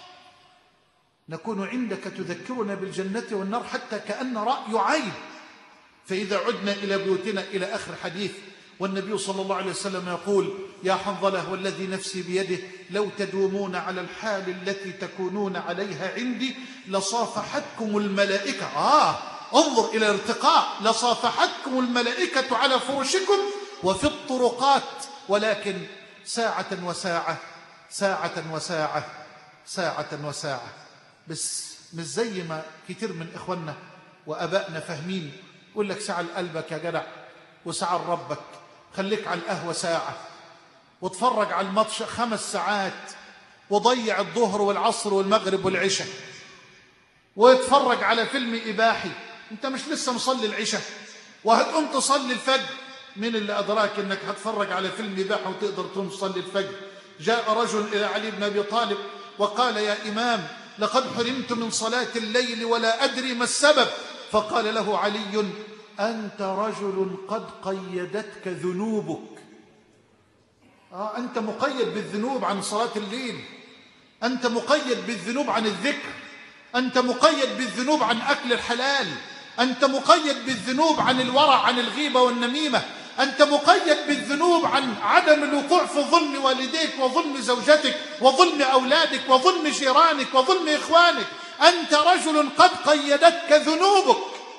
S1: نكون عندك تذكرنا بالجنة والنار حتى كأن رأي عين. فإذا عدنا إلى بيوتنا إلى آخر حديث، والنبي صلى الله عليه وسلم يقول يا حنظلة والذي نفسي بيده لو تدومون على الحال التي تكونون عليها عندي لصافحتكم الملائكة. آه انظر إلى ارتقاء، لصافحتكم الملائكة على فرشكم وفي الطرقات، ولكن ساعة وساعة ساعة وساعة ساعة وساعة. بس مش زي ما كتير من إخواننا وأبائنا فاهمين، يقول لك ساعة لقلبك يا جدع وساعة لربك. خليك على القهوة ساعة واتفرج على الماتش خمس ساعات وضيع الظهر والعصر والمغرب والعشاء واتفرج على فيلم إباحي. انت مش لسه مصلي العشاء وهتقوم تصلي الفجر؟ من اللي أدراك انك هتفرج على فيلم إباحي وتقدر تقوم تصلي الفجر؟ جاء رجل إلى علي بن أبي طالب وقال يا إمام لقد حرمت من صلاة الليل ولا أدري ما السبب. فقال له علي أنت رجل قد قيدتك ذنوبك. آه أنت مقيد بالذنوب عن صلاة الليل، أنت مقيد بالذنوب عن الذكر، أنت مقيد بالذنوب عن أكل الحلال، أنت مقيد بالذنوب عن الورع عن الغيبة والنميمة، أنت مقيد بالذنوب عن عدم الوقوع في ظلم والديك وظلم زوجتك وظلم أولادك وظلم جيرانك وظلم إخوانك. أنت رجل قد قيدتك ذنوبك.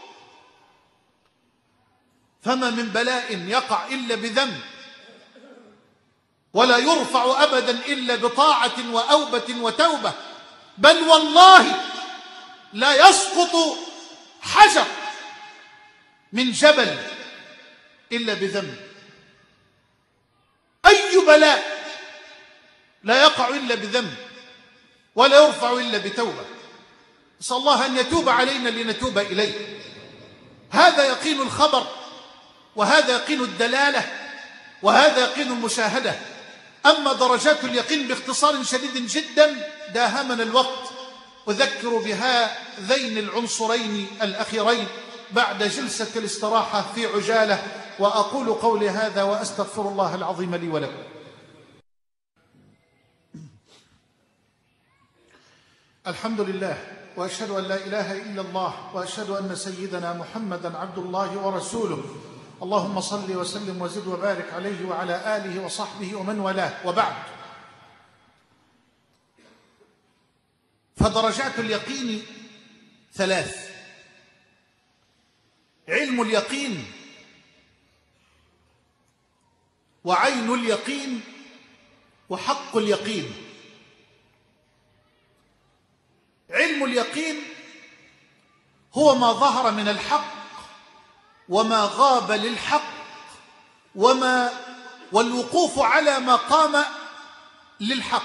S1: فما من بلاء يقع إلا بذنب، ولا يرفع أبدا إلا بطاعة وأوبة وتوبة. بل والله لا يسقط حجر من جبل إلا بذنب. أي بلاء لا يقع إلا بذنب ولا يرفع إلا بتوبة. نسأل الله أن يتوب علينا لنتوب إليه. هذا يقين الخبر، وهذا يقين الدلالة، وهذا يقين المشاهدة. أما درجات اليقين باختصار شديد جدا داهمنا الوقت، أذكر بهذين العنصرين الأخيرين بعد جلسة الاستراحة في عجالة. وأقول قولي هذا وأستغفر الله العظيم لي ولكم. الحمد لله، وأشهد أن لا إله إلا الله، وأشهد أن سيدنا محمدا عبد الله ورسوله. اللهم صل وسلم وزد وبارك عليه وعلى آله وصحبه ومن والاه. وبعد، فدرجات اليقين ثلاث: علم اليقين، وعين اليقين، وحق اليقين. علم اليقين هو ما ظهر من الحق وما غاب للحق وما والوقوف على ما قام للحق.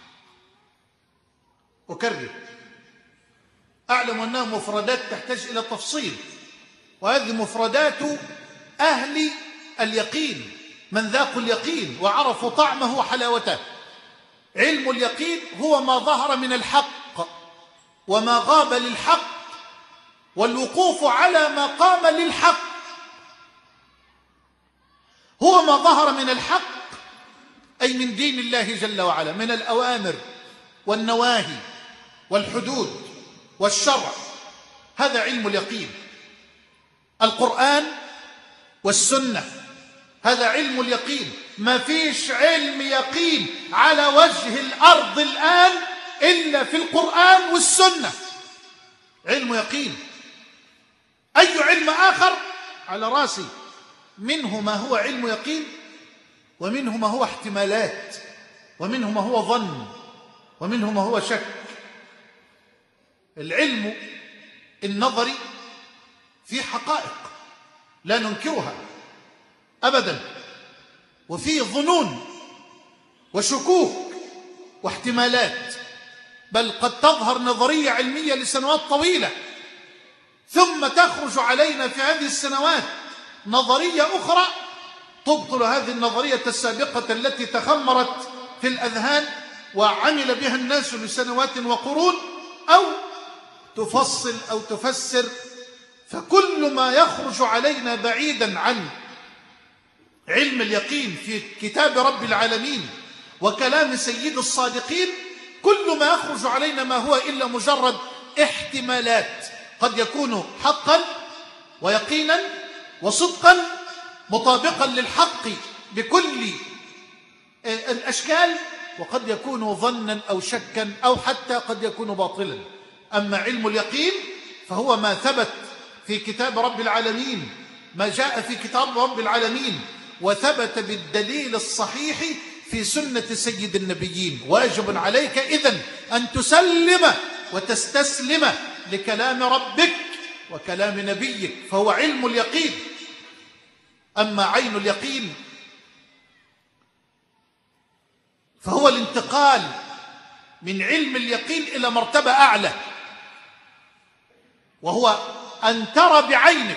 S1: أكرر، أعلم أنها مفردات تحتاج إلى تفصيل، وهذه مفردات أهل اليقين، من ذاقوا اليقين وعرفوا طعمه وحلاوته. علم اليقين هو ما ظهر من الحق وما غاب للحق، والوقوف على ما قام للحق. هو ما ظهر من الحق أي من دين الله جل وعلا، من الأوامر والنواهي والحدود والشرع. هذا علم اليقين. القرآن والسنة هذا علم اليقين. ما فيش علم يقين على وجه الأرض الآن إلا في القرآن والسنة، علم يقين. أي علم آخر على راسي، منه ما هو علم يقين، ومنه ما هو احتمالات، ومنه ما هو ظن، ومنه ما هو شك. العلم النظري في حقائق لا ننكرها أبدا، وفي ظنون وشكوك واحتمالات، بل قد تظهر نظرية علمية لسنوات طويلة ثم تخرج علينا في هذه السنوات نظرية أخرى تبطل هذه النظرية السابقة التي تخمرت في الأذهان وعمل بها الناس لسنوات وقرون، أو تفصل أو تفسر. فكل ما يخرج علينا بعيدا عن علم اليقين في كتاب رب العالمين وكلام سيد الصادقين، كل ما يخرج علينا ما هو إلا مجرد احتمالات، قد يكون حقا ويقينا وصدقا مطابقا للحق بكل الأشكال، وقد يكون ظنا أو شكا أو حتى قد يكون باطلا. أما علم اليقين فهو ما ثبت في كتاب رب العالمين، ما جاء في كتاب رب العالمين وثبت بالدليل الصحيح في سنة سيد النبيين. واجب عليك إذن أن تسلم وتستسلم لكلام ربك وكلام نبيك، فهو علم اليقين. أما عين اليقين فهو الانتقال من علم اليقين إلى مرتبة أعلى، وهو أن ترى بعينك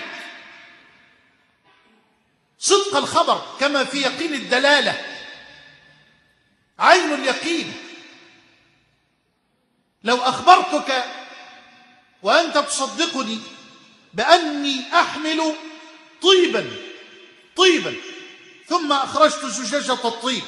S1: صدق الخبر كما في يقين الدلالة. عين اليقين، لو أخبرتك وأنت تصدقني بأني أحمل طيبا طيبا ثم أخرجت زجاجة الطيب،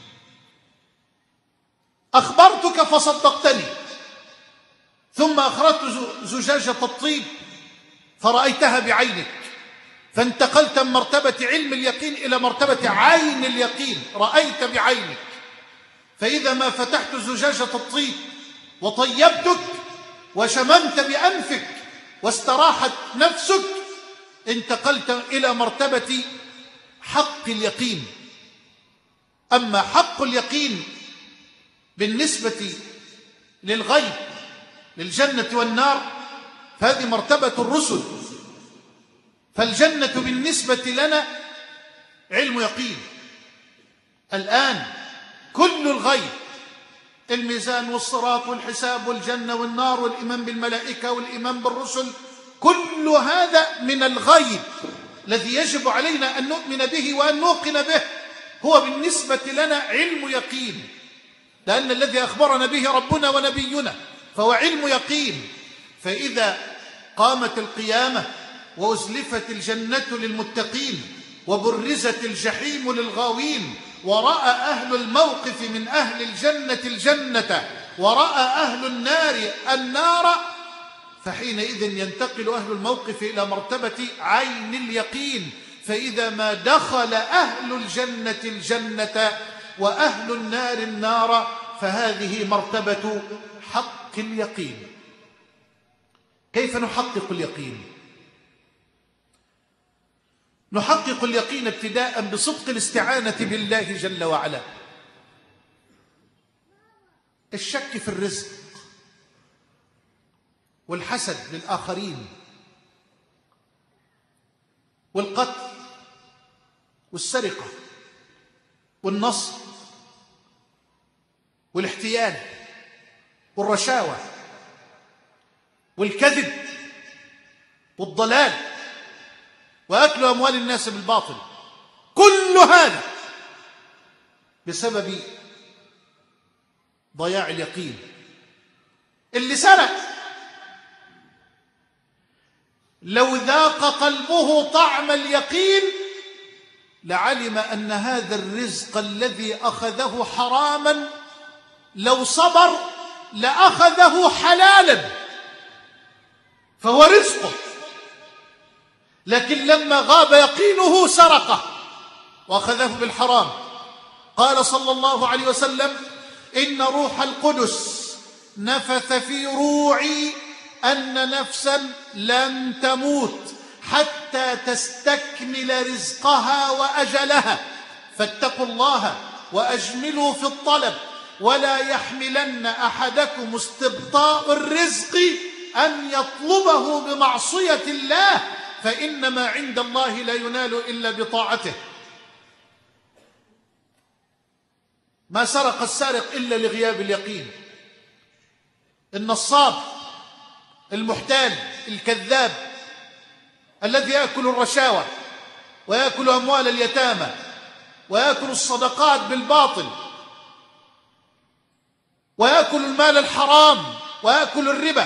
S1: أخبرتك فصدقتني، ثم أخرجت زجاجة الطيب فرأيتها بعينك، فانتقلت من مرتبة علم اليقين إلى مرتبة عين اليقين، رأيت بعينك. فإذا ما فتحت زجاجة الطيب وطيبتك وشممت بأنفك واستراحت نفسك، انتقلت إلى مرتبة حق اليقين. أما حق اليقين بالنسبة للغيب، للجنة والنار، فهذه مرتبة الرسل. فالجنة بالنسبة لنا علم يقين. الآن كل الغيب، الميزان والصراط والحساب والجنة والنار والإيمان بالملائكة والإيمان بالرسل، كل هذا من الغيب الذي يجب علينا أن نؤمن به وأن نوقن به، هو بالنسبة لنا علم يقين، لأن الذي أخبرنا به ربنا ونبينا فهو علم يقين. فإذا قامت القيامة وأزلفت الجنة للمتقين وبرزت الجحيم للغاوين، ورأى أهل الموقف من أهل الجنة الجنة ورأى أهل النار النار، فحينئذ ينتقل أهل الموقف إلى مرتبة عين اليقين. فإذا ما دخل أهل الجنة الجنة وأهل النار النار، فهذه مرتبة حق اليقين. كيف نحقق اليقين؟ نحقق اليقين ابتداء بصدق الاستعانة بالله جل وعلا. الشك في الرزق والحسد للآخرين والقتل والسرقة والنصب والاحتيال والرشاوى والكذب والضلال وأكل أموال الناس بالباطل، كل هذا بسبب ضياع اليقين. اللي سرق لو ذاق قلبه طعم اليقين لعلم أن هذا الرزق الذي أخذه حراما لو صبر لأخذه حلالا، فهو رزقه، لكن لما غاب يقينه سرقه وأخذه بالحرام. قال صلى الله عليه وسلم: إن روح القدس نفث في روعي أن نفسا لن تموت حتى تستكمل رزقها وأجلها، فاتقوا الله وأجملوا في الطلب، ولا يحملن أحدكم استبطاء الرزق أن يطلبه بمعصية الله، فإنما عند الله لا ينال إلا بطاعته. ما سرق السارق إلا لغياب اليقين. النصاب، المحتال، الكذاب، الذي يأكل الرشاوى ويأكل أموال اليتامى ويأكل الصدقات بالباطل ويأكل المال الحرام ويأكل الربا،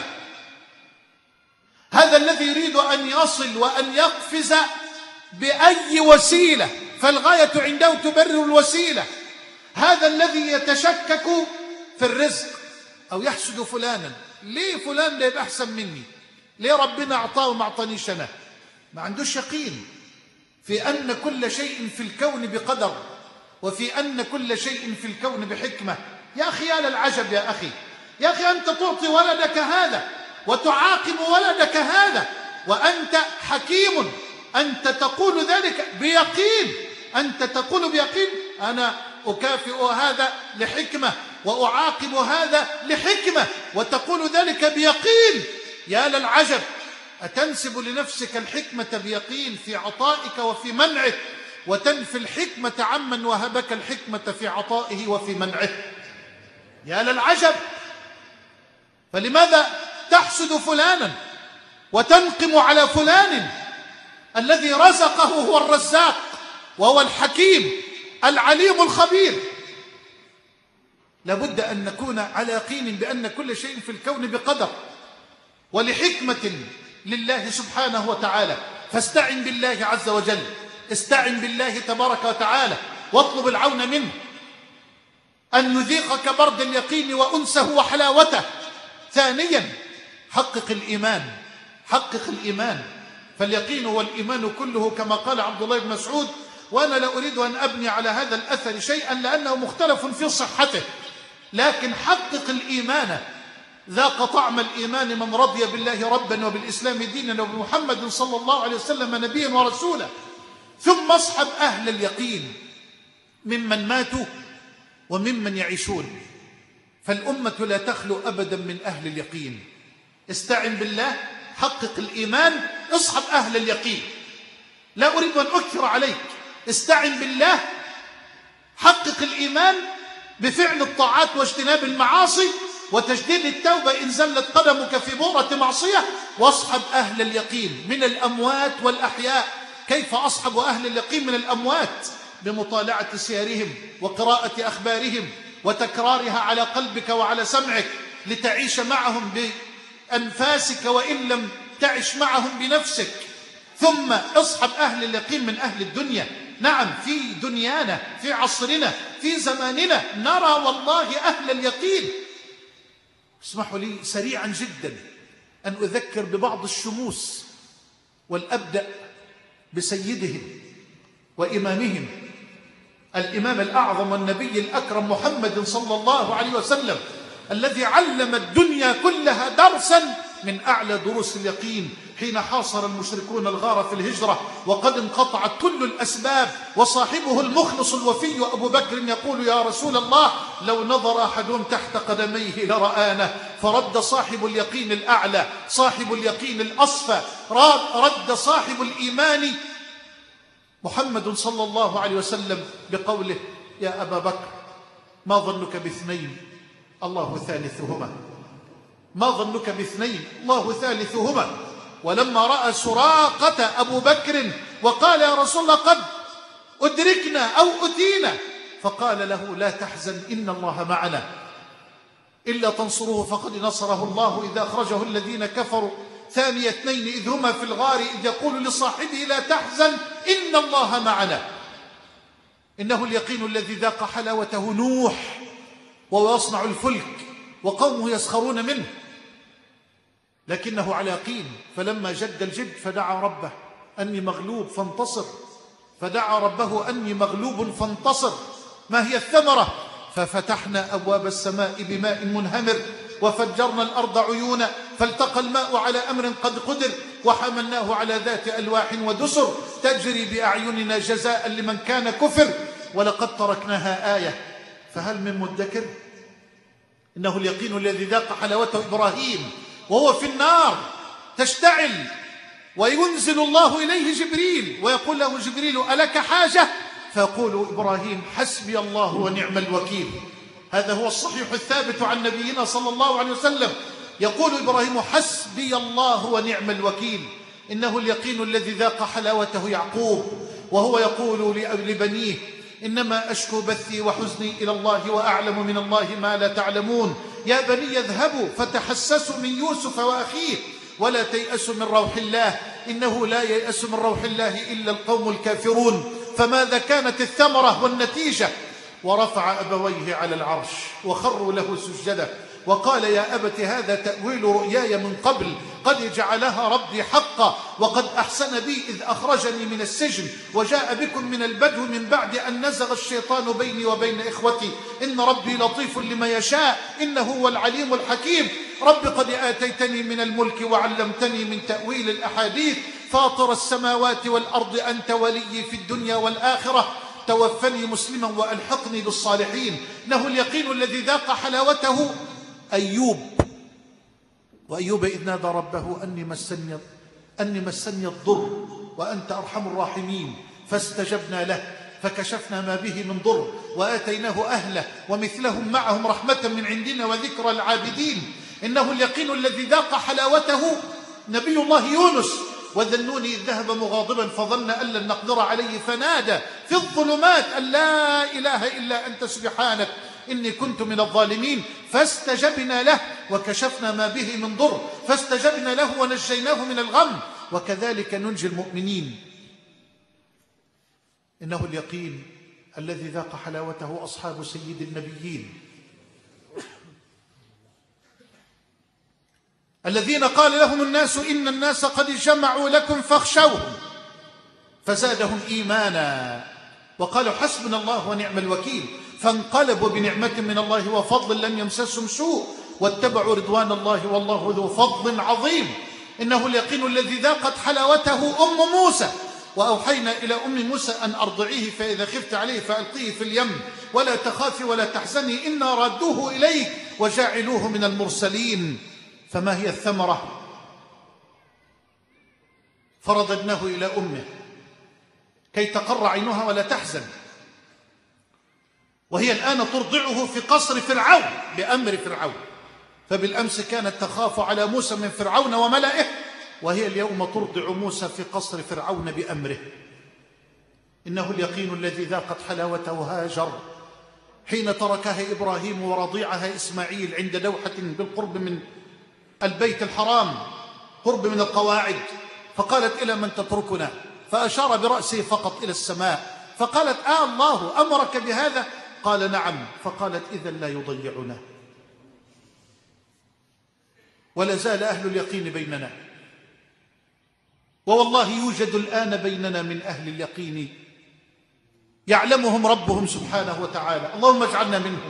S1: هذا الذي يريد أن يصل وأن يقفز بأي وسيلة، فالغاية عنده تبرر الوسيلة. هذا الذي يتشكك في الرزق أو يحسد فلانا، ليه فلان ده يبقى أحسن مني؟ ليه ربنا أعطاه وما أعطانيش أنا؟ ما عندوش يقين في أن كل شيء في الكون بقدر، وفي أن كل شيء في الكون بحكمة. يا أخي يا للعجب يا أخي، يا أخي أنت تعطي ولدك هذا وتعاقب ولدك هذا وأنت حكيم، أنت تقول ذلك بيقين، أنت تقول بيقين أنا أكافئ هذا لحكمة وأعاقب هذا لحكمة، وتقول ذلك بيقين. يا للعجب، أتنسب لنفسك الحكمة بيقين في عطائك وفي منعك، وتنفي الحكمة عمن وهبك الحكمة في عطائه وفي منعه؟ يا للعجب. فلماذا تحسد فلانا وتنقم على فلان الذي رزقه هو الرزاق وهو الحكيم العليم الخبير؟ لابد أن نكون على يقين بأن كل شيء في الكون بقدر ولحكمة لله سبحانه وتعالى. فاستعن بالله عز وجل، استعن بالله تبارك وتعالى واطلب العون منه أن يذيقك برد اليقين وأنسه وحلاوته. ثانيا، حقق الإيمان، حقق الإيمان، فاليقين والإيمان كله كما قال عبد الله بن مسعود، وأنا لا أريد أن أبني على هذا الأثر شيئا لأنه مختلف في صحته، لكن حقق الإيمان. ذاق طعم الإيمان من رضي بالله ربا وبالإسلام دينا وبمحمد صلى الله عليه وسلم نبيا ورسولا. ثم اصحب أهل اليقين ممن ماتوا وممن يعيشون، فالأمة لا تخلو أبدا من أهل اليقين. استعن بالله، حقق الإيمان، اصحب أهل اليقين. لا أريد أن أكثر عليك، استعن بالله، حقق الإيمان بفعل الطاعات واجتناب المعاصي وتجديد التوبة إن زلت قدمك في بؤرة معصية، واصحب أهل اليقين من الأموات والأحياء. كيف أصحب أهل اليقين من الأموات؟ بمطالعة سيرهم وقراءة أخبارهم وتكرارها على قلبك وعلى سمعك لتعيش معهم بأنفاسك وإن لم تعش معهم بنفسك. ثم اصحب أهل اليقين من أهل الدنيا. نعم، في دنيانا، في عصرنا، في زماننا نرى والله أهل اليقين. اسمحوا لي سريعا جدا أن أذكر ببعض الشموس، والأبدأ بسيدهم وإمامهم الإمام الأعظم والنبي الأكرم محمد صلى الله عليه وسلم، الذي علم الدنيا كلها درسا من أعلى دروس اليقين حين حاصر المشركون الغار في الهجرة وقد انقطعت كل الأسباب، وصاحبه المخلص الوفي أبو بكر يقول: يا رسول الله، لو نظر أحدهم تحت قدميه لرآنا. فرد صاحب اليقين الأعلى، صاحب اليقين الأصفى، رد صاحب الإيمان محمد صلى الله عليه وسلم بقوله: يا أبا بكر، ما ظنك باثنين الله ثالثهما، ما ظنك باثنين الله ثالثهما. ولما رأى سراقة أبو بكر وقال: يا رسول الله، قد أدركنا أو أتينا، فقال له لا تحزن إن الله معنا إلا تنصروه فقد نصره الله إذا أخرجه الذين كفروا ثاني اثنين إذ هما في الغار إذ يقول لصاحبه لا تحزن إن الله معنا. إنه اليقين الذي ذاق حلاوته نوح وهو يصنع الفلك وقومه يسخرون منه، لكنه على يقين. فلما جد الجد فدعا ربه أني مغلوب فانتصر، فدعا ربه أني مغلوب فانتصر. ما هي الثمرة؟ ففتحنا أبواب السماء بماء منهمر وفجرنا الأرض عيونا فالتقى الماء على أمر قد قدر وحملناه على ذات ألواح ودسر تجري بأعيننا جزاء لمن كان كفر ولقد تركناها آية فهل من مدكر. إنه اليقين الذي ذاق حلاوته إبراهيم وهو في النار تشتعل وينزل الله إليه جبريل ويقول له جبريل ألك حاجة؟ فيقول إبراهيم حسبي الله ونعم الوكيل. هذا هو الصحيح الثابت عن نبينا صلى الله عليه وسلم، يقول إبراهيم حسبي الله ونعم الوكيل. إنه اليقين الذي ذاق حلاوته يعقوب وهو يقول لبنيه إنما أشكو بثي وحزني إلى الله وأعلم من الله ما لا تعلمون. يا بني اذهبوا فتحسسوا من يوسف وأخيه ولا تيأسوا من روح الله إنه لا ييأس من روح الله إلا القوم الكافرون. فماذا كانت الثمرة والنتيجة؟ ورفع أبويه على العرش وخروا له سجدا وقال يا أبت هذا تأويل رؤياي من قبل قد جعلها ربي حقا وقد أحسن بي إذ أخرجني من السجن وجاء بكم من البدو من بعد أن نزغ الشيطان بيني وبين إخوتي إن ربي لطيف لما يشاء إنه هو العليم الحكيم. رب قد آتيتني من الملك وعلمتني من تأويل الأحاديث فاطر السماوات والأرض أنت ولي في الدنيا والآخرة توفني مسلما وألحقني بالصالحين. إنه اليقين الذي ذاق حلاوته أيوب وأيوب إذ نادى ربه أني مسني, أني مسني الضر وأنت أرحم الراحمين فاستجبنا له فكشفنا ما به من ضر وآتيناه أهله ومثلهم معهم رحمة من عندنا وذكرى العابدين. إنه اليقين الذي ذاق حلاوته نبي الله يونس وذا النون إذ ذهب مغاضبا فظن أن لن نقدر عليه فنادى في الظلمات أن لا إله إلا أنت سبحانك إني كنت من الظالمين فاستجبنا له وكشفنا ما به من ضر فاستجبنا له ونجيناه من الغم وكذلك ننجي المؤمنين. إنه اليقين الذي ذاق حلاوته أصحاب سيد النبيين الذين قال لهم الناس إن الناس قد جمعوا لكم فاخشوهم فزادهم إيمانا وقالوا حسبنا الله ونعم الوكيل فانقلبوا بنعمة من الله وفضل لم يمسسهم سوء واتبعوا رضوان الله والله ذو فضل عظيم. إنه اليقين الذي ذاقت حلاوته أم موسى وأوحينا إلى أم موسى أن أرضعيه فإذا خفت عليه فألقيه في اليم ولا تخافي ولا تحزني إنا رادوه إليك وجاعلوه من المرسلين. فما هي الثمرة؟ فرددناه إلى أمه كي تقر عينها ولا تحزن وهي الآن ترضعه في قصر فرعون بأمر فرعون. فبالأمس كانت تخاف على موسى من فرعون وملئه وهي اليوم ترضع موسى في قصر فرعون بأمره. إنه اليقين الذي ذاقت حلاوته هاجر حين تركها إبراهيم ورضيعها إسماعيل عند دوحة بالقرب من البيت الحرام قرب من القواعد فقالت إلى من تتركنا فأشار برأسه فقط إلى السماء فقالت آه الله أمرك بهذا؟ قال نعم. فقالت إذن لا يضيعنا. ولا زال أهل اليقين بيننا ووالله يوجد الآن بيننا من أهل اليقين يعلمهم ربهم سبحانه وتعالى اللهم اجعلنا منهم.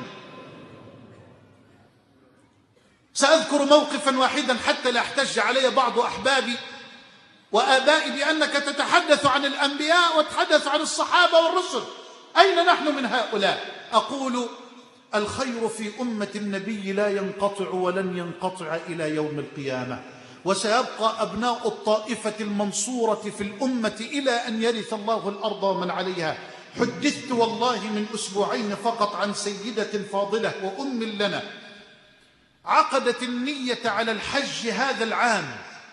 S1: سأذكر موقفا واحدا حتى لا احتج علي بعض أحبابي وآبائي بأنك تتحدث عن الأنبياء وتتحدث عن الصحابة والرسل. أين نحن من هؤلاء؟ أقول الخير في أمة النبي لا ينقطع ولن ينقطع إلى يوم القيامة وسيبقى أبناء الطائفة المنصورة في الأمة إلى أن يرث الله الأرض ومن عليها. حدثت والله من أسبوعين فقط عن سيدة فاضلة وأم لنا عقدت النية على الحج هذا العام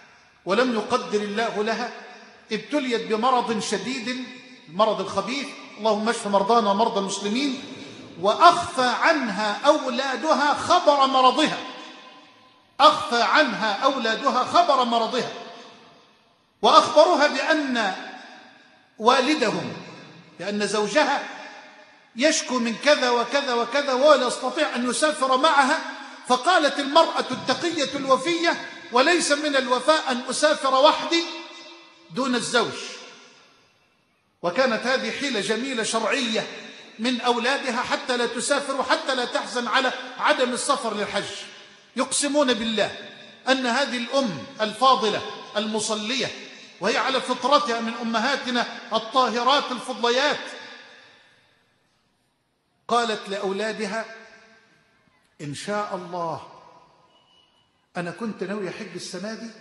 S1: ولم يقدر الله لها ابتليت بمرض شديد المرض الخبيث اللهم اشف مرضانا ومرضى المسلمين، وأخفى عنها أولادها خبر مرضها، أخفى عنها أولادها خبر مرضها، وأخبروها بأن والدهم، بأن زوجها يشكو من كذا وكذا وكذا ولا يستطيع أن يسافر معها. فقالت المرأة التقية الوفية: وليس من الوفاء أن أسافر وحدي دون الزوج. وكانت هذه حيلة جميلة شرعية من أولادها حتى لا تسافر وحتى لا تحزن على عدم السفر للحج. يقسمون بالله أن هذه الأم الفاضلة المصلية، وهي على فطرتها من أمهاتنا الطاهرات الفضليات، قالت لأولادها: إن شاء الله أنا كنت ناوي حج السنة دي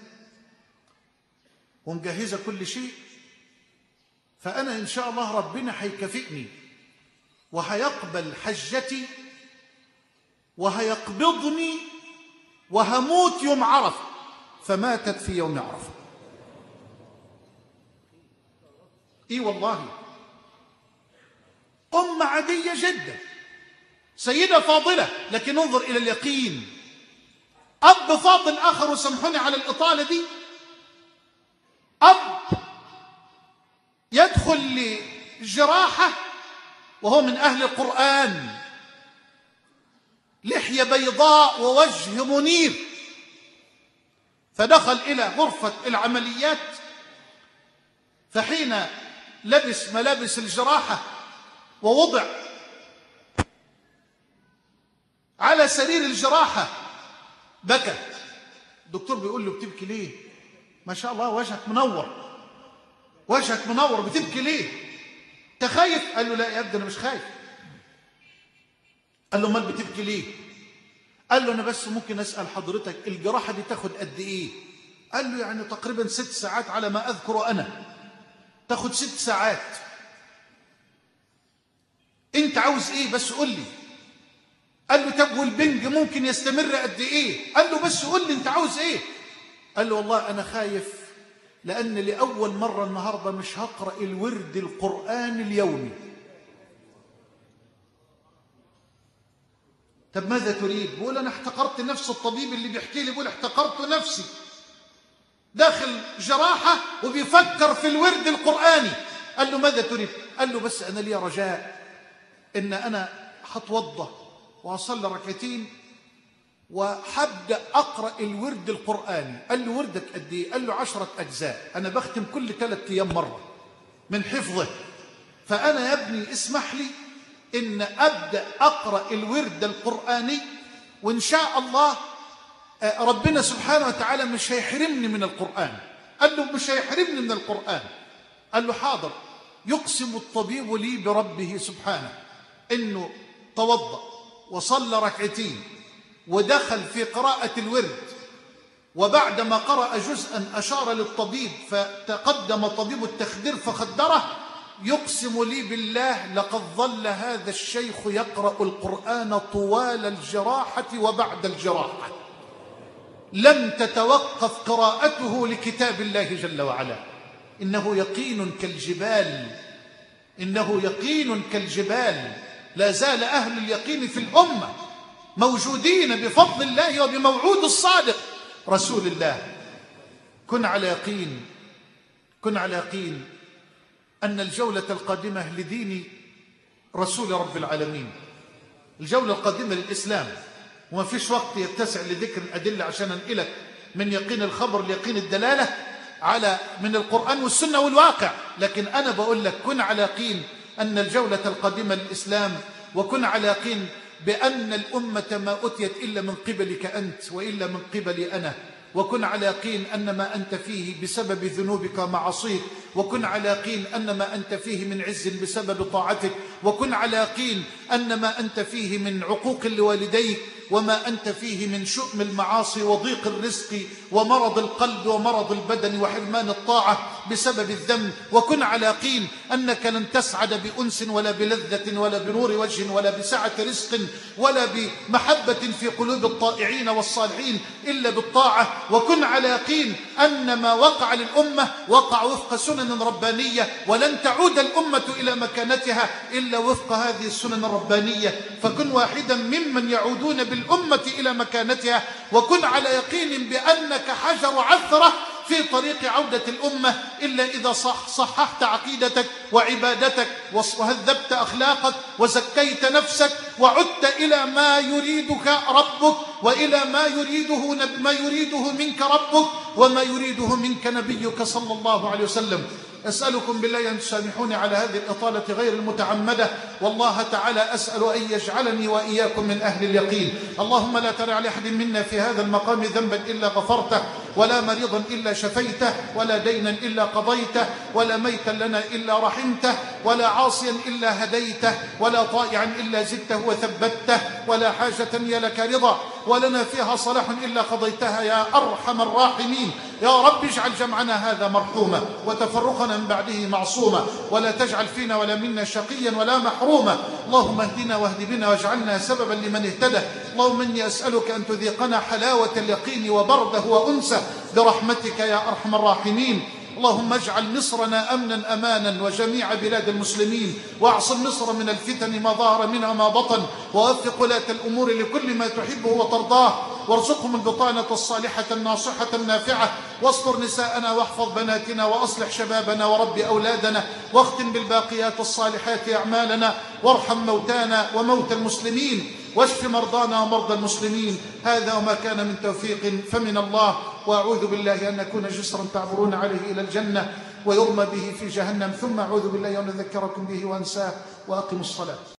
S1: ومجهزة كل شيء، فأنا إن شاء الله ربنا هيكافئني وهيقبل حجتي وهيقبضني وهموت يوم عرفة. فماتت في يوم عرفة. إيه والله، أم عادية جدا، سيدة فاضلة، لكن انظر إلى اليقين. أب فاضل آخر، وسامحوني على الإطالة دي، أب يدخل لجراحة وهو من أهل القرآن، لحية بيضاء ووجه منير، فدخل إلى غرفة العمليات، فحين لبس ملابس الجراحة ووضع على سرير الجراحة بكى. الدكتور بيقول له: بتبكي ليه؟ ما شاء الله وجهك منور، وجهك منور، بتبكي ليه؟ انت خايف؟ قال له: لا يا ابني انا مش خايف. قال له: امال بتبكي ليه؟ قال له: انا بس ممكن اسال حضرتك الجراحه دي تاخد قد ايه؟ قال له: يعني تقريبا ست ساعات على ما اذكر انا، تاخد ست ساعات. انت عاوز ايه بس قول لي. قال له: طب والبنج ممكن يستمر قد ايه؟ قال له: بس قول لي انت عاوز ايه. قال له: والله انا خايف لان لاول مره النهارده مش هقرا الورد القرآن اليومي. طب ماذا تريد؟ بقول: انا احتقرت نفس الطبيب اللي بيحكي لي، بقول احتقرت نفسي، داخل جراحه وبيفكر في الورد القرآني. قال له: ماذا تريد؟ قال له: بس انا لي رجاء ان انا هتوضى وأصلي ركعتين وحبدأ أقرأ الورد القرآني. قال له: وردك قد إيه؟ قال له: عشرة أجزاء، أنا بختم كل ثلاثة أيام مرة من حفظه، فأنا يا ابني اسمح لي إن أبدأ أقرأ الورد القرآني، وإن شاء الله ربنا سبحانه وتعالى مش هيحرمني من القرآن. قال له: مش هيحرمني من القرآن. قال له: حاضر. يقسم الطبيب لي بربه سبحانه إنه توضأ وصلى ركعتين ودخل في قراءة الورد، وبعدما قرأ جزءا أشار للطبيب فتقدم طبيب التخدير فخدره. يقسم لي بالله لقد ظل هذا الشيخ يقرأ القرآن طوال الجراحة وبعد الجراحة، لم تتوقف قراءته لكتاب الله جل وعلا. إنه يقين كالجبال، إنه يقين كالجبال. لا زال أهل اليقين في الأمة موجودين بفضل الله وبموعود الصادق رسول الله. كن على يقين، كن على يقين أن الجولة القادمة لدين رسول رب العالمين، الجولة القادمة للإسلام، وما فيش وقت يتسع لذكر الأدلة عشان أنقلك من يقين الخبر ليقين الدلالة على من القرآن والسنة والواقع. لكن أنا بقول لك كن على يقين أن الجولة القادمة للإسلام، وكن على يقين بأن الأمة ما أتيت إلا من قبلك أنت وإلا من قبلي أنا، وكن على يقين أن ما أنت فيه بسبب ذنوبك ومعاصيك، وكن على يقين أن ما أنت فيه من عز بسبب طاعتك، وكن على يقين أن ما أنت فيه من عقوق لوالديك، وما أنت فيه من شؤم المعاصي وضيق الرزق ومرض القلب ومرض البدن وحرمان الطاعة بسبب الذنب. وكن على يقين أنك لن تسعد بأنس ولا بلذة ولا بنور وجه ولا بسعة رزق ولا بمحبة في قلوب الطائعين والصالحين إلا بالطاعة. وكن على يقين أن ما وقع للأمة وقع وفق سنن ربانية، ولن تعود الأمة إلى مكانتها إلا وفق هذه السنن الربانية. فكن واحدا ممن يعودون بالأمة إلى مكانتها، وكن على يقين بأنك حجر عثرة في طريق عودة الأمة إلا إذا صح صححت عقيدتك وعبادتك وهذبت أخلاقك وزكيت نفسك وعدت إلى ما يريدك ربك وإلى ما يريده ما يريده منك ربك وما يريده منك نبيك صلى الله عليه وسلم. أسألكم بالله أن تسامحوني على هذه الإطالة غير المتعمدة، والله تعالى أسأل أن يجعلني وإياكم من أهل اليقين. اللهم لا تدع لأحد منا في هذا المقام ذنبا إلا غفرته، ولا مريضا إلا شفيته، ولا دينا إلا قضيته، ولا ميتا لنا إلا رحمته، ولا عاصيا إلا هديته، ولا طائعا إلا زدته وثبته، ولا حاجة هي لك رضا ولنا فيها صلاح إلا قضيتها يا أرحم الراحمين. يا رب اجعل جمعنا هذا مرحوما وتفرقنا من بعده معصوما، ولا تجعل فينا ولا منا شقيا ولا محروما. اللهم اهدنا واهد بنا واجعلنا سببا لمن اهتدى. اللهم إني أسألك أن تذيقنا حلاوة اليقين وبرده وأنسه برحمتك يا أرحم الراحمين. اللهم اجعل مصرنا أمنا أمانا وجميع بلاد المسلمين، واعصم مصر من الفتن ما ظهر منها وما بطن، ووفق ولاة الأمور لكل ما تحبه وترضاه، وارزقهم البطانة الصالحة الناصحة النافعة، واستر نساءنا واحفظ بناتنا وأصلح شبابنا ورب أولادنا، واختم بالباقيات الصالحات أعمالنا، وارحم موتانا وموتى المسلمين، واشف مرضانا ومرضى المسلمين. هذا وما كان من توفيق فمن الله، وأعوذ بالله أن نكون جسرا تعبرون عليه إلى الجنة ويرمى به في جهنم، ثم أعوذ بالله أن أذكركم به وأنساه. وأقم الصلاة.